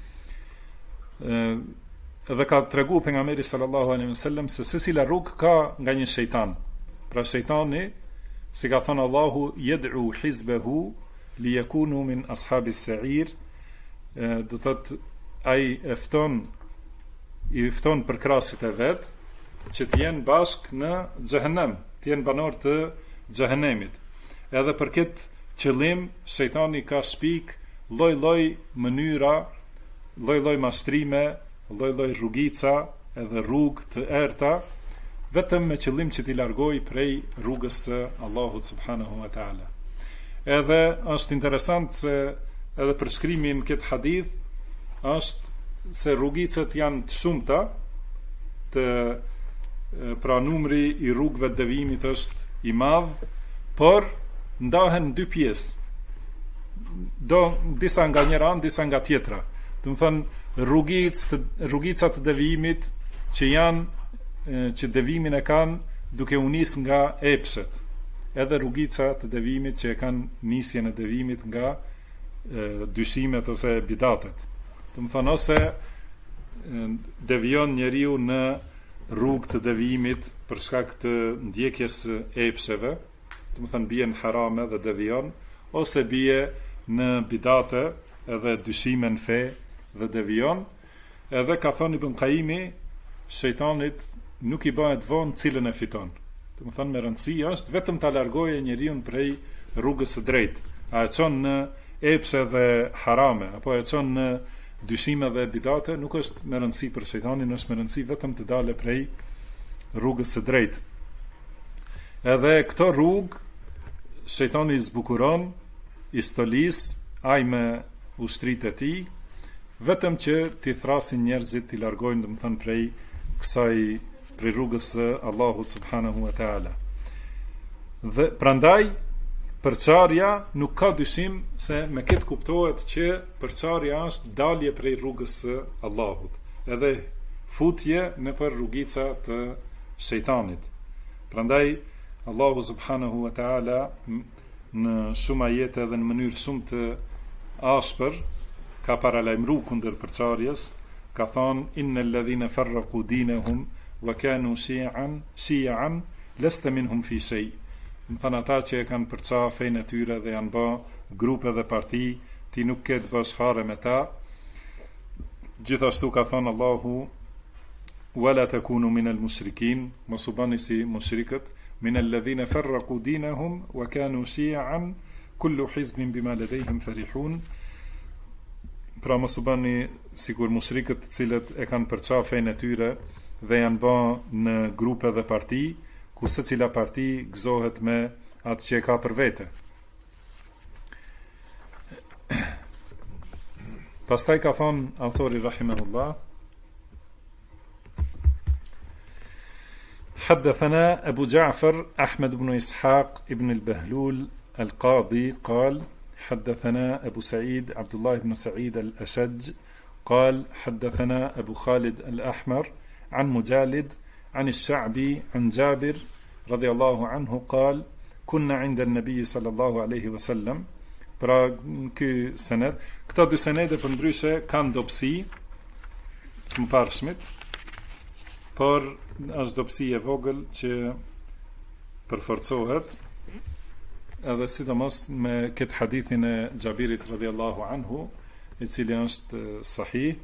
Edhe ka treguar pejgamberi sallallahu alaihi wasallam se secila rrugë ka nga një shejtan. Pra shejtani, si ka thënë Allahu, yad'u hizbahu li yakunu min ashabis sa'ir, do thot ai i fton për krasit e vet që të jenë bashk në xhehenem, të jenë banor të xhehenemit. Edhe për këtë qëllim shejtani ka shpik lloj-lloj mënyra, lloj-lloj mashtrime, lloj-lloj rrugica, edhe rrugë të errta, vetëm me qëllim që t'i largoj prej rrugës së Allahut subhanahu wa taala. Edhe është interesant se edhe përshkrimi në këtë hadith është se rrugicët janë të shumta, pra numri i rrugëve të devijimit është i madh, por ndahen në dy pjesë. Disa nga njëra anë, disa nga tjetra. Do të thënë rrugicat të devijimit që devijimin e kanë duke u nis nga epshet. Edhe rrugica të devijimit që e kanë nisjen e devijimit nga dyshimet ose bidatet. Do të thonë ose devijon njeriu në rrugë të devijimit për shkak të ndjekjes së epsheve, do të thonë bie në harame dhe devijon, ose bie në bidate edhe dyshime në fe dhe devijon. Edhe ka thënë Ibn Qayyimi, shejtanit nuk i bëhet vonë cilën e fiton. Do të thonë me rëndësi është vetëm ta largoje njeriu prej rrugës së drejtë. A e çon në epse dhe harame, apo e çon në dyshime dhe bidate, nuk është me rëndësi për shejtanin, është me rëndësi vetëm të dalë prej rrugës së drejtë. Edhe këto rrugë shejtani i zbukuron, i stolis, ai me ushtritë e tij, vetëm që t'i thrasin njerëzit, t'i largojnë domethënë prej rrugës së Allahut subhanahu wa taala. Dhe prandaj përçarja nuk ka dyshim se me këtë kuptohet që përçarja është dalje prej rrugës së Allahut, edhe futje nëpër rrugica të shejtanit. Prandaj Allahu subhanahu wa ta'ala në shumë ajete dhe në mënyrë shumë të ashpër ka paralajmëruar kundër përçarjes, ka thonë innal ladhina farraqu dinahum wa kanu shi'an lasta minhum fi shay. Më thënë ata që e kanë përça fejnë e tyre dhe janë bë grupe dhe parti, ti nuk ke të bësh fare me ta. Gjithashtu ka thonë Allahu wala takunu minal mushrikin, mos u bani si mushrikët, minal ladhina farraqu dinahum wa kanu shi'an kullu hizbin bima ladayhim farihun. Pra mos u bani sikur mushrikët të cilët e kanë përça fejnë e tyre dhe janë bë në grupe dhe parti, ku secila parti gëzohet me atë që e ka për vete. Pastaj ka thonë autori rahimahullah, حدثنا أبو جعفر أحمد بن إسحاق ابن البهلول القاضي قال حدثنا أبو سعيد عبد الله بن سعيد الأشج قال حدثنا أبو خالد الأحمر عن مجالد عن الشعبي عن جابر رضي الله عنه قال كنا عند النبي صلى الله عليه وسلم. Pra ky senet, këta dy senede për ndryshe kanë dobësi të mëparshmit, por është dobësi e vogël që përforcohet edhe sidomos me këtë hadithin e Xhabirit radhiyallahu anhu, i cili është sahih,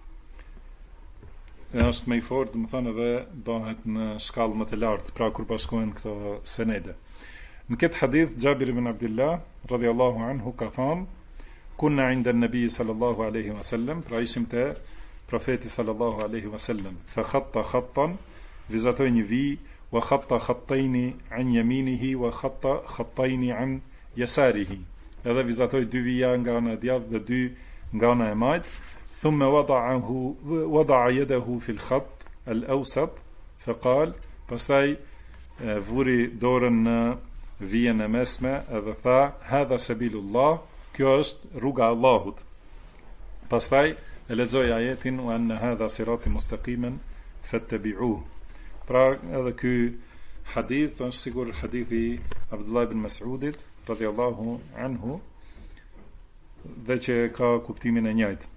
është më i fortë, do të thonë edhe bëhet në shkallë më të lartë, pra kur bashkohen këto senede. Në këtë hadith Xhabir ibn Abdullah radhiyallahu anhu ka thonë kunna inda an-nabi sallallahu alaihi wasallam, pra ishim te profeti sallallahu alaihi wasallam, fa khatta khattan, vizatoi një vijë, wa khatta khattaini an yaminihi wa khatta khattaini an yasarihi, edhe vizatoi dy vija nga ana e djathtë dhe dy nga ana e majt. Thumma wada'a yadahu fi al-khatt al-awsat fa qal, pastaj vuri dorën në vijën e mesme edhe tha hadha sabilullah, kjo është rruga e Allahut. Pastaj e lexoi ajetin wa anna hadha sirati mustaqiman fattabi'uhu. Pra edhe ky hadith është sigur hadithi Abdullah ibn Mas'udit radhiyallahu anhu, dhe që ka kuptimin e njëjtë.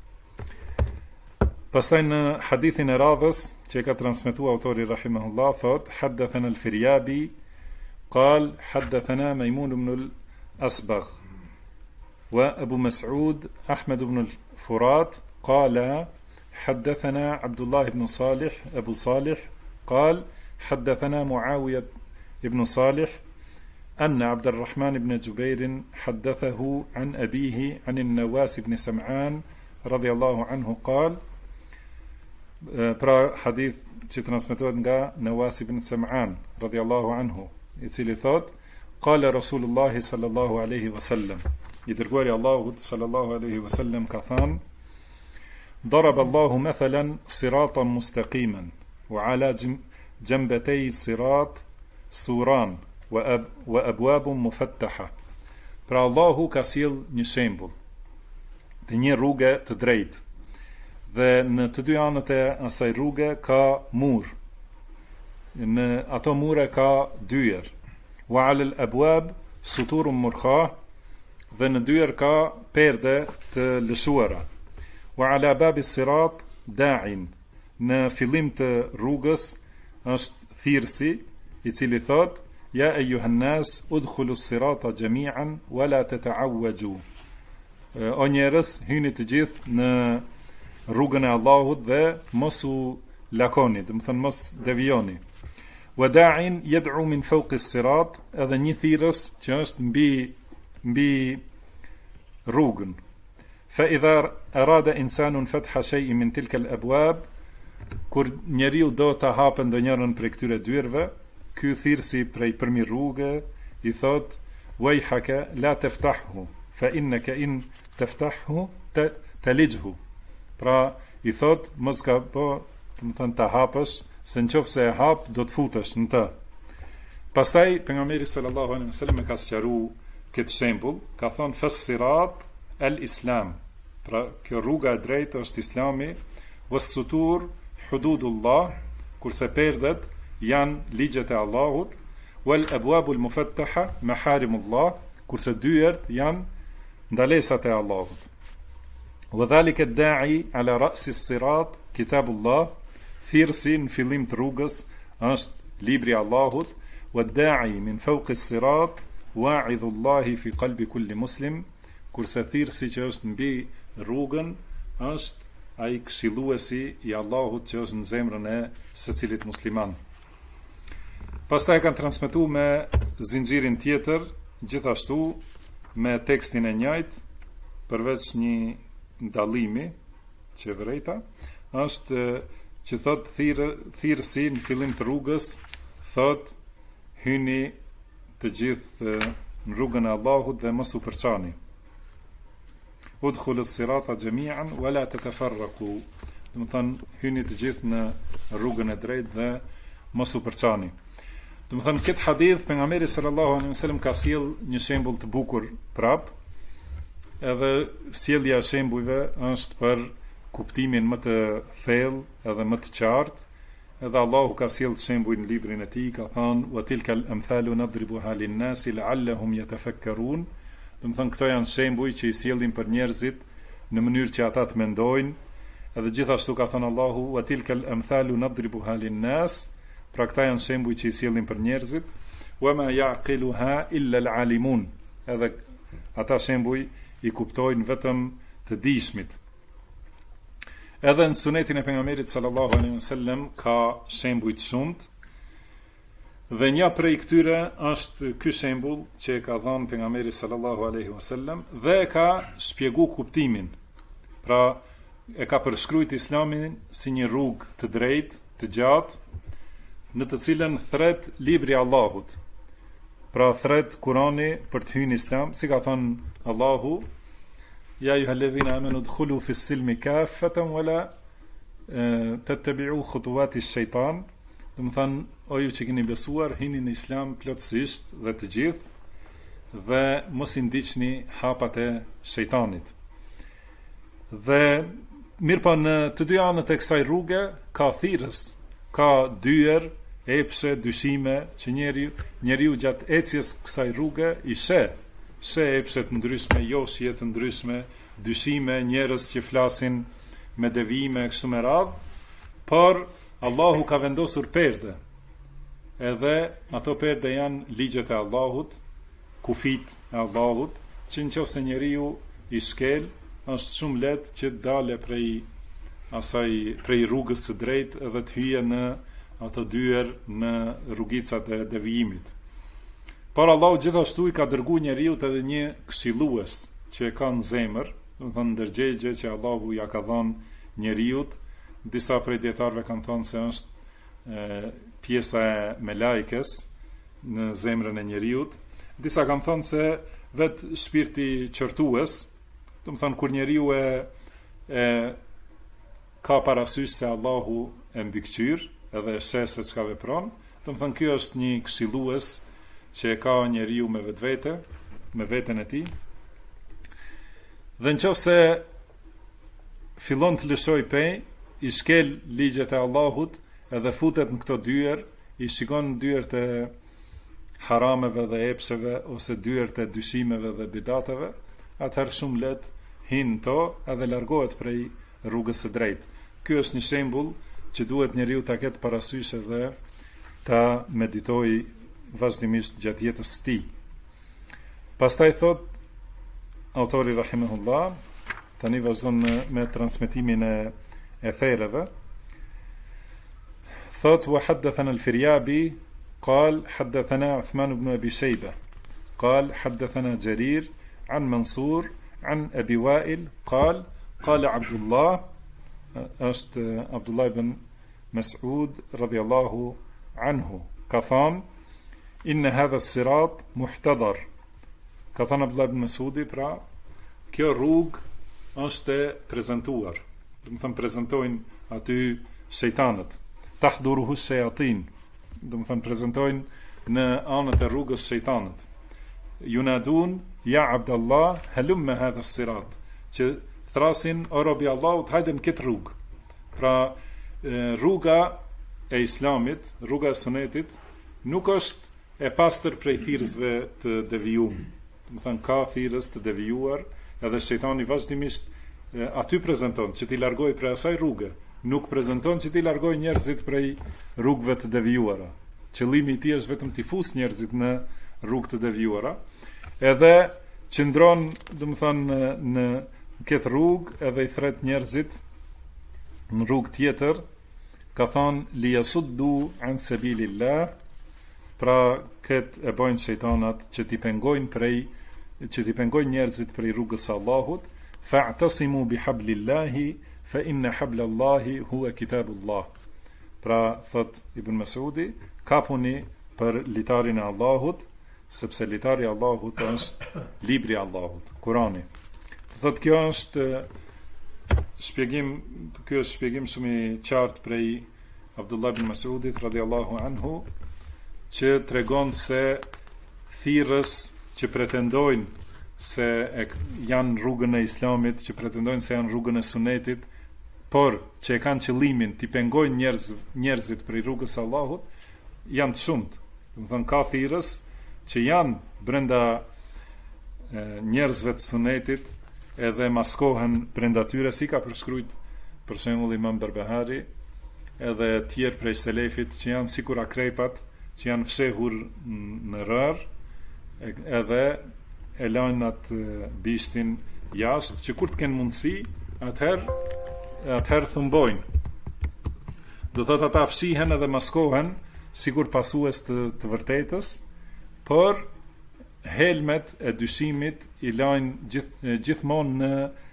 Pastaj në hadithin e radhës që ka transmetuar autori rahimahullah thot haddathana al-Firyabi قال حدثنا ميمون بن الأصبغ وأبو مسعود أحمد بن الفرات قال حدثنا عبد الله بن صالح أبو صالح قال حدثنا معاوية بن صالح أن عبد الرحمن بن جبير حدثه عن أبيه عن النواس بن سمعان رضي الله عنه قال pra hadith që transmetohet nga Nawas ibn Sam'an radhiyallahu anhu, i cili thot qala Rasulullah sallallahu alaihi wasallam, i dërguari Allahut sallallahu alaihi wasallam ka thënë ضرب الله مثلا صراطا مستقيما وعلى جنبتي الصراط سوران وابواب مفتحه. Pra Allahu ka sjell një shembull të një rruge të drejtë, dhe në të dy anët e asaj rruge ka mur. Në ato mure ka dyer. Wa 'ala al-abwab suturun murkha, dhe në dyer ka perde të lëshuara. Wa 'ala babi sirat da'in, në fillim të rrugës është thirrsi i cili thot ja ayyuhan nas udkhulu as-sirata jami'an wa la tata'awwaju. O njerëz, hyni të gjithë në rrugën e Allahut dhe mos u lakoni, do të thënë mos devijoni. Wada'in yad'u min fawqi as-sirat, edhe një thirrës që është mbi rrugën. Fa idha arada insanun fatha shay'in min tilka al-abwab, kur njeriu do ta hapë ndonjërin prej këtyre dyerve, ky thirrsi prej përmi rruge i thot wayhaka la taftahu fa innaka in taftahu talijhu. Pra i thot mos ka po, do të thënë ta hapësh, se nëse e hap do të futesh në të. Pastaj pejgamberi sallallahu alaihi wasallam ka sqaruar këtë shembull, ka thënë fas-sirat al-islam. Pra kjo rruga e drejtë është Islami, was-sutur hududullah, kurse perdet janë ligjet e Allahut, wal abwabul mufattaha maharimullah, kurse dyert janë ndalesat e Allahut. Wa dhalika ad-da'i ala ra'si as-sirat kitabullah, thirrsi në fillim të rrugës është libri i Allahut, wa ad-da'i min fawqi as-sirat wa'idhullahi fi qalbi kulli muslim, kurse thirrsi që është mbi rrugën është ai këshilluesi i Allahut që është në zemrën e secilit musliman. Pastaj kanë transmetuar me zinxhirin tjetër, gjithashtu me tekstin e njëjtë, përveç një ndallimi që vërejta, është që thot thirrsi në fillim të rrugës, thot hyni të gjithë në rrugën e Allahut dhe mos u përçani. Udkhulu as-sirata jami'an wa la tatafarraqu. Do të thonë hyni të gjithë në rrugën e drejtë dhe mos u përçani. Do të thonë këtë hadith pejgamberi sallallahu alaihi wasallam ka sjell një shembull të bukur prap, edhe sjellja e shembujve është për kuptimin më të thellë edhe më të qartë, edhe Allahu ka sjell shembuj në librin e tij, ka thënë wa tilka al-amthalu nadribuha lin-nasi la'allahum yatafakkarun. Do të thonë këto janë shembuj që i sjellin për njerëzit në mënyrë që ata të mendojnë, edhe gjithashtu ka thënë Allahu wa tilka al-amthalu nadribuha lin-nas, pra këta janë shembuj që i sjellin për njerëzit, wa ma ya'qiluha illa al-alimun, edhe ata shembuj i kuptojnë vetëm të dijshmit. Edhe në sunetin e pejgamberit sallallahu alaihi wasallam ka shembuj të shumtë, dhe një prej këtyre është ky shembull që e ka dhënë pejgamberi sallallahu alaihi wasallam dhe e ka shpjeguar kuptimin. Pra e ka përshkruajtur Islamin si një rrugë të drejtë, të gjatë, në të cilën thret libri i Allahut. Pra thret Kurani për të hyrë në Islam, si ka thënë Allahu: Ya ayyuhalladhina amanu udkhulu fis-silmi kaffatan wa la tattabi'u khutuwati ash-shaytan. Do të thënë, o ju që keni besuar, hini në Islam plotësisht dhe të gjithë, dhe mos i ndiqni hapat e shejtanit. Dhe mirë pa në të dy anët e kësaj rruge ka thirrës, ka dyer, epshe, dyshime, që njeriu gjatë ecjes kësaj rruge i sheh epshe të ndryshme, joshje të ndryshme, dyshime, njerëz që flasin me devijime kështu me radhë, por Allahu ka vendosur perde, edhe ato perde janë ligjet e Allahut, kufit e Allahut, që nëse njeriu i shkel, është shumë lehtë që të dalë prej rrugës së drejtë edhe të hyjë në ato dyer në rrugicat e devijimit. Por Allahu gjithashtu i ka dërguar njeriu edhe një këshillues që e ka në zemër, do të thonë ndërgjegje që Allahu ja ka dhënë njeriu. Disa prej dietarëve kanë thënë se është pjesa e melajkes në zemrën e njeriu. Disa kanë thënë se vetë shpirti qortues, do të thonë kur njeriu e ka parasysh se Allahu e mbikëqyr edhe e sheh se çka vepron, do të thonë ky është një këshillues që e ka njeriu me vetvete, me veten e tij. Dhe nëse fillon të lëshoj pej, i shkel ligjet e Allahut edhe futet në këto dyer, i shikon dyert e harameve dhe epsheve ose dyert e dyshimeve dhe bidateve, atëherë shumë lehtë hin to edhe largohet prej rrugës së drejtë. Ky është një shembull që duhet njeriu ta ketë parasysh dhe ta meditojë vazhdimisht gjatë jetës së tij. Pastaj thot autori rahimahullah, tani vazhdon me transmetimin e thereve. Thot wa haddathana al-Firyabi قال حدثنا عثمان بن أبي شيبة قال حدثنا جرير عن منصور عن أبي وائل قال قال عبد الله عبد الله بن مسعود رضي الله عنه كفان إن هذا الصراط محتضر. كفان عبد الله بن مسعود pra kjo rrugë është e prezantuar. Do të thënë prezantojnë aty shejtanët. Tahduruhu shayatin. Do të thënë prezantojnë në anët e rrugës shejtanët. Yunadun ya Abdullah halumma hadha as-sirat. Që thrasin o robi Allahut, hajde në këtë rrugë. Pra rruga e Islamit, rruga e Sunetit, nuk është e pastër prej thirrësve të devijuar. Do të thënë ka thirrës të devijuar, edhe shejtani vazhdimisht aty prezanton që ti largoj prej asaj rruge, nuk prezanton që ti largoj njerëzit prej rrugëve të devijuara. Qëllimi i tij është vetëm t'i fus njerëzit në rrugë të devijuara, edhe qëndron, do të thënë, në këtë rrugë edhe i thret njerëzit në rrugë tjetër, ka thonë li yasuddu an sabilillah, pra këtë e bojnë shejtanat që t'i pengojnë njerëzit prej rrugës së Allahut, fa'tasimu bihablillahi fa inna hablallahi huwa kitabullah. Pra thot Ibn Mesudi, kapuni për litarin e Allahut, sepse litari i Allahut është libri i Allahut, Kurani. Thot kjo është shpjegim shumë i qartë prej Abdullah ibn Mas'udit radhiyallahu anhu, që tregon se thirrës që pretendojnë se janë rrugën e Islamit, që pretendojnë se janë rrugën e Sunetit, por që e kanë qëllimin t'i pengojnë njerëzit prej rrugës së Allahut, janë të shumtë. Do të thonë ka thirrës që janë brenda njerëzve të Sunetit, edhe maskohen brenda tyre, si ka përshkruajt për shembull Imam Berbehari, edhe tjerë prej selefit që janë sikur akrepat, që janë fshehur në rër, edhe e lajnë atë bishtin jashtë, që kur të kenë mundësi, atëherë thumbojnë. Do thot ata fshihen edhe maskohen, sikur pasues të vërtetës, por helmet e dyshimit i lajnë gjithmonë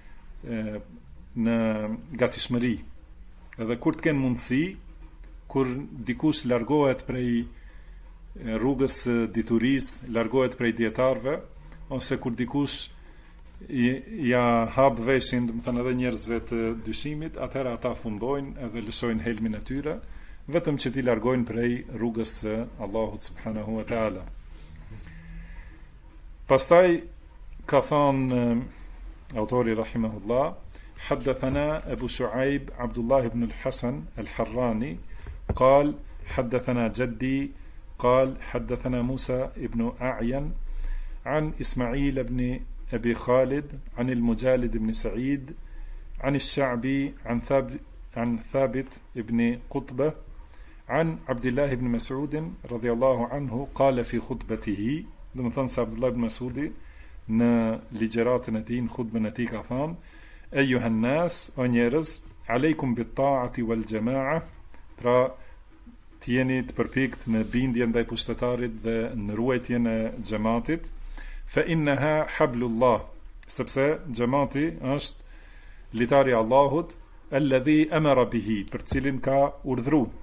në gatishmëri. Edhe kur të kenë mundësi, kur dikush largohet prej rrugës diturisë, largohet prej dietarëve, ose kur dikush ja hap veshin, do të thënë edhe njerëzve të dyshimit, atëherë ata fundojnë edhe lëshojnë helmin e tyre, vetëm që ti largojnë prej rrugës së Allahut subhanahu wa taala. Pastaj ka thënë autori rahimahullah, حدثنا أبو شعيب عبد الله بن الحسن الحراني قال حدثنا جدي قال حدثنا موسى بن أعين عن إسماعيل بن أبي خالد عن المجالد بن سعيد عن الشعبي عن ثابت بن قطبة عن عبد الله بن مسعود رضي الله عنه قال في خطبته. Do të thonë se Abdullah ibn Mas'udi në ligjëratën e tij, në khutbën e tij ka thënë: Ejuha nas, o njerëz, aleikum bit ta'ati wal jamaa, pra të jeni të përpikt në bindje ndaj pushtetarit dhe në ruajtjen e xhamatit, fa innaha hablullah, sepse xhamati është litari i Allahut, alladhi amara bihi, për cilin ka urdhëruar.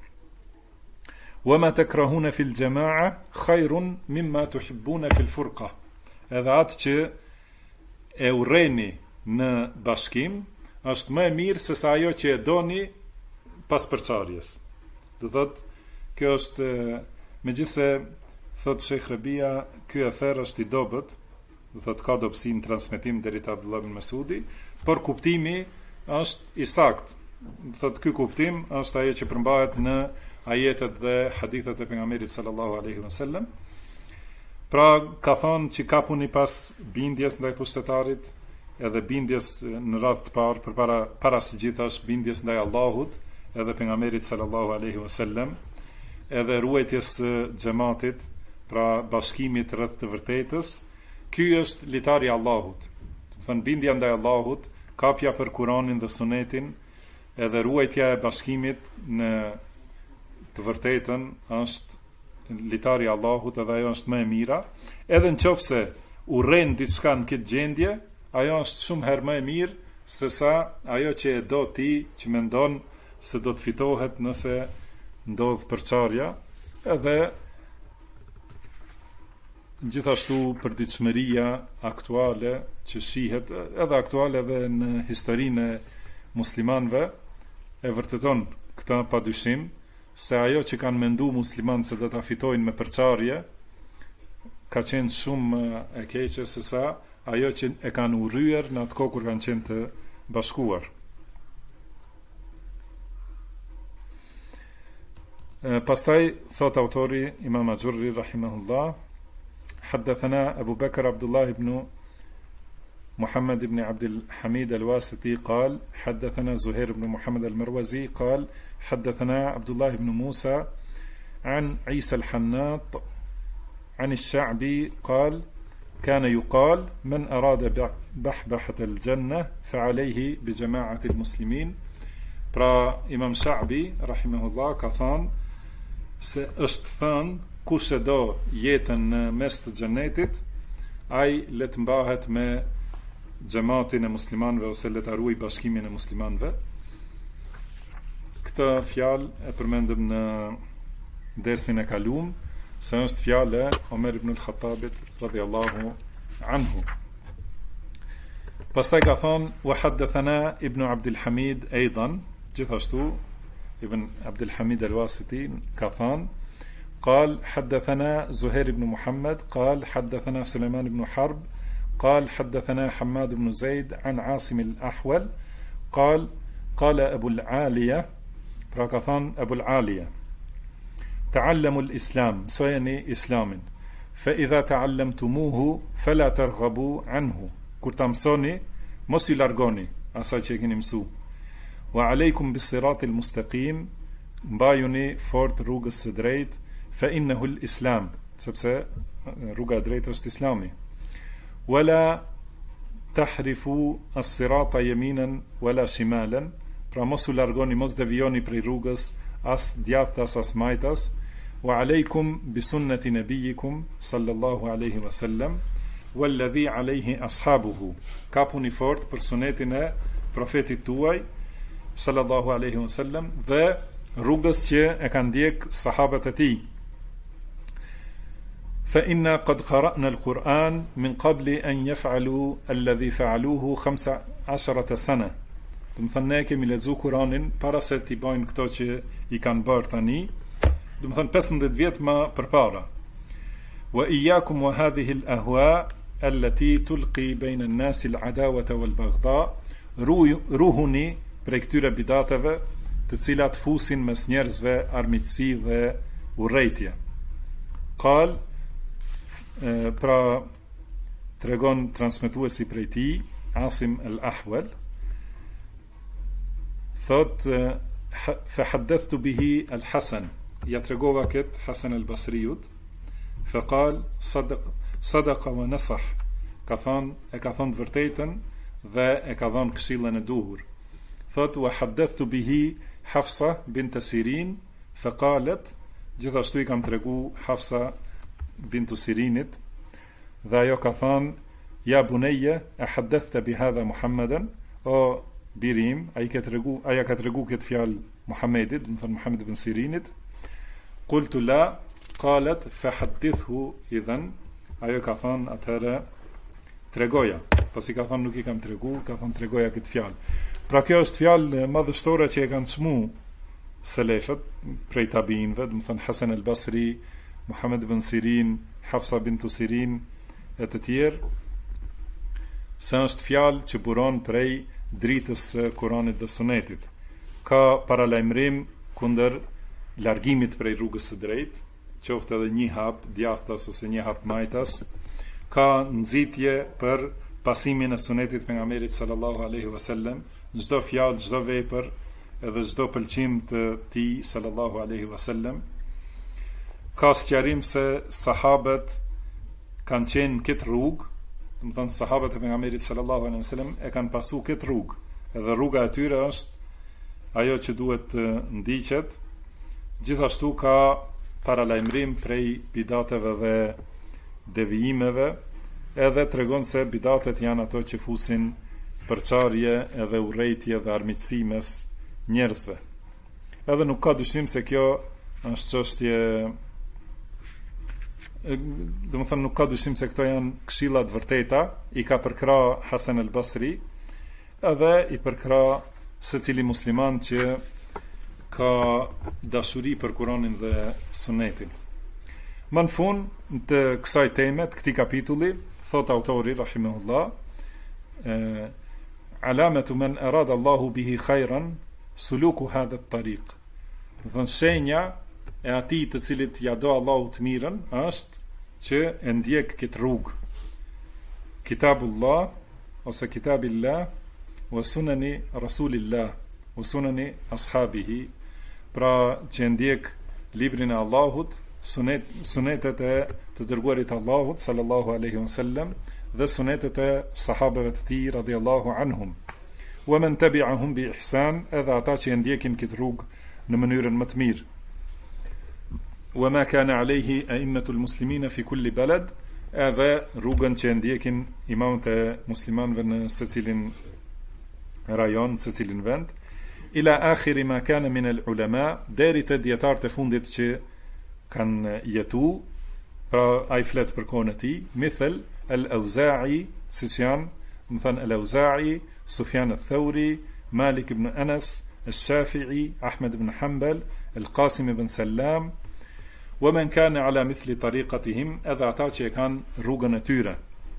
وما تكرهون في الجماعة خير مما تحبون في الفرقة. Edhe atë që e urreni në bashkim është më e mirë se sa ajo që e doni pas përçarjes. Do thotë, kjo është, megjithse thot Sheikh Rabia, ky afer është i dobët, do thotë ka dobësi në transmetim deri te Abdullah ibn Mas'udi, por kuptimi është i saktë. Do thotë ky kuptim është ajo që përmbahet në ajetet dhe hadithet e pejgamberit sallallahu alaihi wasallam. Pra ka thonë që kapuni pas bindjes ndaj pushtetarit, edhe bindjes në radhë të parë para së gjithash bindjes ndaj Allahut, edhe pejgamberit sallallahu alaihi wasallam, edhe ruajtjes së xhamatit, pra bashkimit rreth të vërtetës. Ky është litari i Allahut. Do të thënë bindja ndaj Allahut, kapja për Kur'anin dhe Sunetin, edhe ruajtja e bashkimit në të vërtetën është litari i Allahut, edhe ajo është më e mira. Edhe nëse urren diçka në këtë gjendje, ajo është shumë herë më e mirë se sa ajo që e do ti, që mendon se do të fitohet nëse ndodh përçarja. Edhe gjithashtu përditshmëria aktuale që shihet, edhe aktuale edhe në historinë e muslimanëve, e vërteton këtë padyshim, se ajo që kanë mendu muslimanë se do ta fitojnë me përçarje ka qenë shumë e keqe se sa ajo që e kanë urryer në atë kohë kur kanë qenë të bashkuar. Pastaj thot autori Imam Azurri rahimahullah, حدثنا أبو بكر عبد الله بن محمد بن عبد الحميد الواسطي قال حدثنا زهير بن محمد المروزي قال حدثنا عبد الله بن موسى عن عيسى الحناط عن الشعبي قال كان يقال من أراد بحبحة الجنة فعليه بجماعة المسلمين. Pra Imam Sha'bi rahimahullah ka thënë se është thënë kush e do jetën në mes të xhenetit, ai le të mbahet me xhamatin e muslimanëve ose le ta ruaj bashkimin e muslimanëve. Këtë fjalë e përmendëm në dersin e kaluam, se është fjalë e Omer ibn al-Khattabit radhiyallahu anhu. Pastaj ka thënë wa haddathana ibn Abdul Hamid aidan, gjithashtu ibn Abdul Hamid al-Wasiti ka thënë قال حدثنا زهير بن محمد قال حدثنا سليمان بن حرب قال حدثنا حماد بن زيد عن عاصم الأحول قال قال أبو العالية براكثان أبو العالية تعلموا الإسلام سيني إسلام فإذا تعلمتموه فلا ترغبوا عنه كرتمسوني مسي لارغوني أسايتشيكين مسو وعليكم بالصراط المستقيم بايوني فورت روغس دريت فإنه الإسلام سبسا روغا دريت است إسلامي ولا تحرفوا الصراط يمينا ولا شمالا pra mos u largoni, mos devijoni prej rrugës as djathtas as majtas. Wa alaykum bi sunnati nabiyikum sallallahu alaihi wasallam walladhi alayhi ashabuhu. Kapuni fort për sunetin e profetit tuaj sallallahu alaihi wasallam dhe rrugës që e kanë ndjek sahabët e tij. فإنا قد قرأنا القرآن من قبل أن يفعلوا الذي فعلوه 15 سنة. Do të thënë ne kemi lexuar Kur'anin para se t'i bëjnë këto që i kanë bërë tani, do të thënë 15 vjet më përpara. Wa iyyakum wa hadhihi al-ahwa allati tulqi bayna an-nas al-adawata wal-baghdha, ruhuni prej këtyre bidateve, të cilat fusin mes njerëzve armiqësi dhe urrëtie. Qal pra tregon transmetuesi prej tij Asim al-Ahwal thot فحدثت به الحسن ja tregova kët Hasan al-Basriut فقال صدق ونصح ka thënë të vërtetën dhe e ka dhënë këshillën e duhur. Thot وحدثت به Hafsa bint Sirin فقالت gjithashtu i kam tregu Hafsa bint Sirinit dhe ajo ka thënë ja bunayya ahaddathta bi hadha Muhammadan, o birim, aja ka tregu këtë fjalë Muhammedit, do të thënë Muhammed ibn Sirinit. Qultu la, qalet fahaddithu idhan, ajo ka thënë atëherë tregoja. Pasi ka thënë nuk i kam tregu, ka thënë tregoja këtë fjalë. Pra kjo është fjalë madhështore që e kanë çmu selefët prej tabiinëve, do të thënë Hasan al-Basri, Muhammed ibn Sirin, Hafsa bint Sirin e të tjerë, se është fjalë që buron prej dritës Kuranit dhe Sunetit. Ka paralajmërim kundër largimit prej rrugës së drejtë, qoftë edhe një hap djathtas ose një hap majtas. Ka nxitje për pasimin e Sunetit pejgamberit sallallahu alaihi wasallam, çdo fjalë, çdo vepër, edhe çdo pëlqim të tij sallallahu alaihi wasallam. Ka sqarim se sahabët kanë qenë këtë rrugë, do të thënë sahabët e pejgamberit sallallahu alaihi wasallam e kanë pasu këtë rrugë, edhe rruga e tyre është ajo që duhet të ndiqet. Gjithashtu ka paralajmërim prej bidateve dhe devijimeve, edhe tregon se bidatet janë ato që fusin përçarje edhe urrëtie dhe armiqësi mes njerëzve. Edhe nuk ka dyshim se kjo është çështje, do të thënë nuk ka dyshim se këto janë këshilla të vërteta, i ka përkra Hasan al-Basri, edhe i përkra secili musliman që ka dashuri për Kur'anin dhe Sunetin. Më në fund të kësaj teme, të këtij kapitulli, thot autori rahimahullah, alamatu man arada Allahu bihi khairan suluku hadha at-tariq. Do të thënë shenja e atij të cilit ja do Allahu të mirën është që e ndjek këtë rrugë. Kitabullah ose Kitabillah wa sunani Rasulillah wa sunani ashabihi, pra që ndjek librin e Allahut, sunetet e të dërguarit Allahut sallallahu alaihi wasallam dhe sunetet e sahabeve të tij radhiyallahu anhum, wa man tabi'ahum bi ihsan, edhe ata që ndjekin këtë rrugë në mënyrën më të mirë. Wa ma kana alayhi a'immatul muslimina fi kulli balad, edhe rrugën që ndjekin imamët e muslimanëve në secilin rajon, secilin vend, ila akhiri ma kana min al-ulama, deri te dietarët e fundit që kanë jetu, pra ai flet për kohën e tij, mithl al-Auza'i, siç janë, më thënë al-Auza'i, Sufjan al-Thawri, Malik ibn Anas, al-Shafi'i, Ahmed ibn Hanbal, al-Qasim ibn Sallam, wa man kana ala mithli tariqatihim, edhe ata që e kanë rrugën e tyre.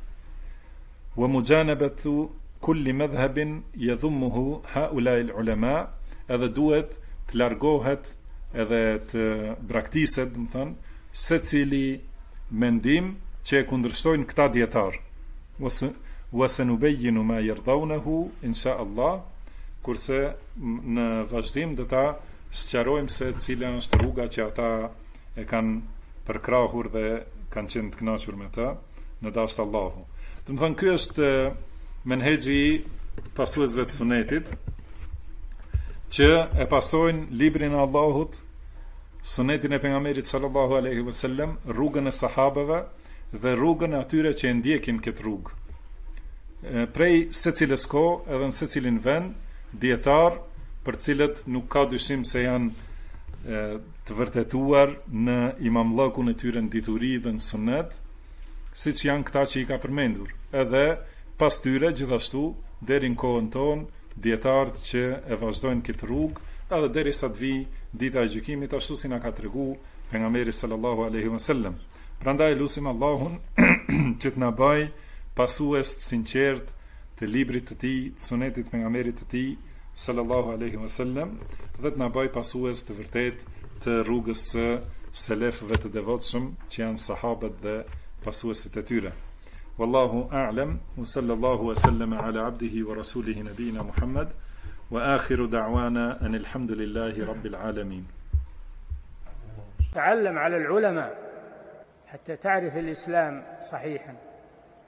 Wa mujanabatu kulli madhhabin yadhummuhu haula'i al-ulama, edhe duhet të largohet edhe të braktiset, më thënë, secili mendim që e kundërshtojnë këta dietar. Wa sanubayyinu ma yardawnahu insha Allah, kurse në vazhdim do ta sqarojmë se cila është rruga që ata e kanë përkrahur dhe kanë qenë të kënaqur me ta në dashur Allahu. Do të thonë ky është menhexhi pasuesve të sunetit, që e pasojnë librin e Allahut, sunetin e pejgamberit sallallahu alaihi wasallam, rrugën e sahabeve dhe rrugën e atyre që e ndjekin këtë rrugë. Prej secilës kohë edhe në secilin vend, dietar për cilët nuk ka dyshim se janë të vërtetuar në imamllëkun e tyre në dituri dhe në sunet, siç janë këta që i ka përmendur. Edhe pas tyre gjithashtu deri në kohën tonë, dietarët që e vazhdojnë këtë rrugë, edhe derisa të vijë dita e gjykimit, ashtu si na ka treguar pejgamberi sallallahu alaihi wasallam. Prandaj lutim Allahun që të na bëj pasues të sinqert të librit të tij, të sunetit pejgamberit të tij sallallahu alaihi wasallam, dhe të na bëj pasues të vërtet të rrugës së selefëve të devotshëm që janë sahabët dhe pasuesit e tyre. Wallahu a'lam, wa sallallahu wa sallama ala abdihi wa rasulihi nabina Muhammad, wa akhiru da'wana an alhamdulillahi rabbil alamin. تعلم على العلماء حتى تعرف الإسلام صحيحا.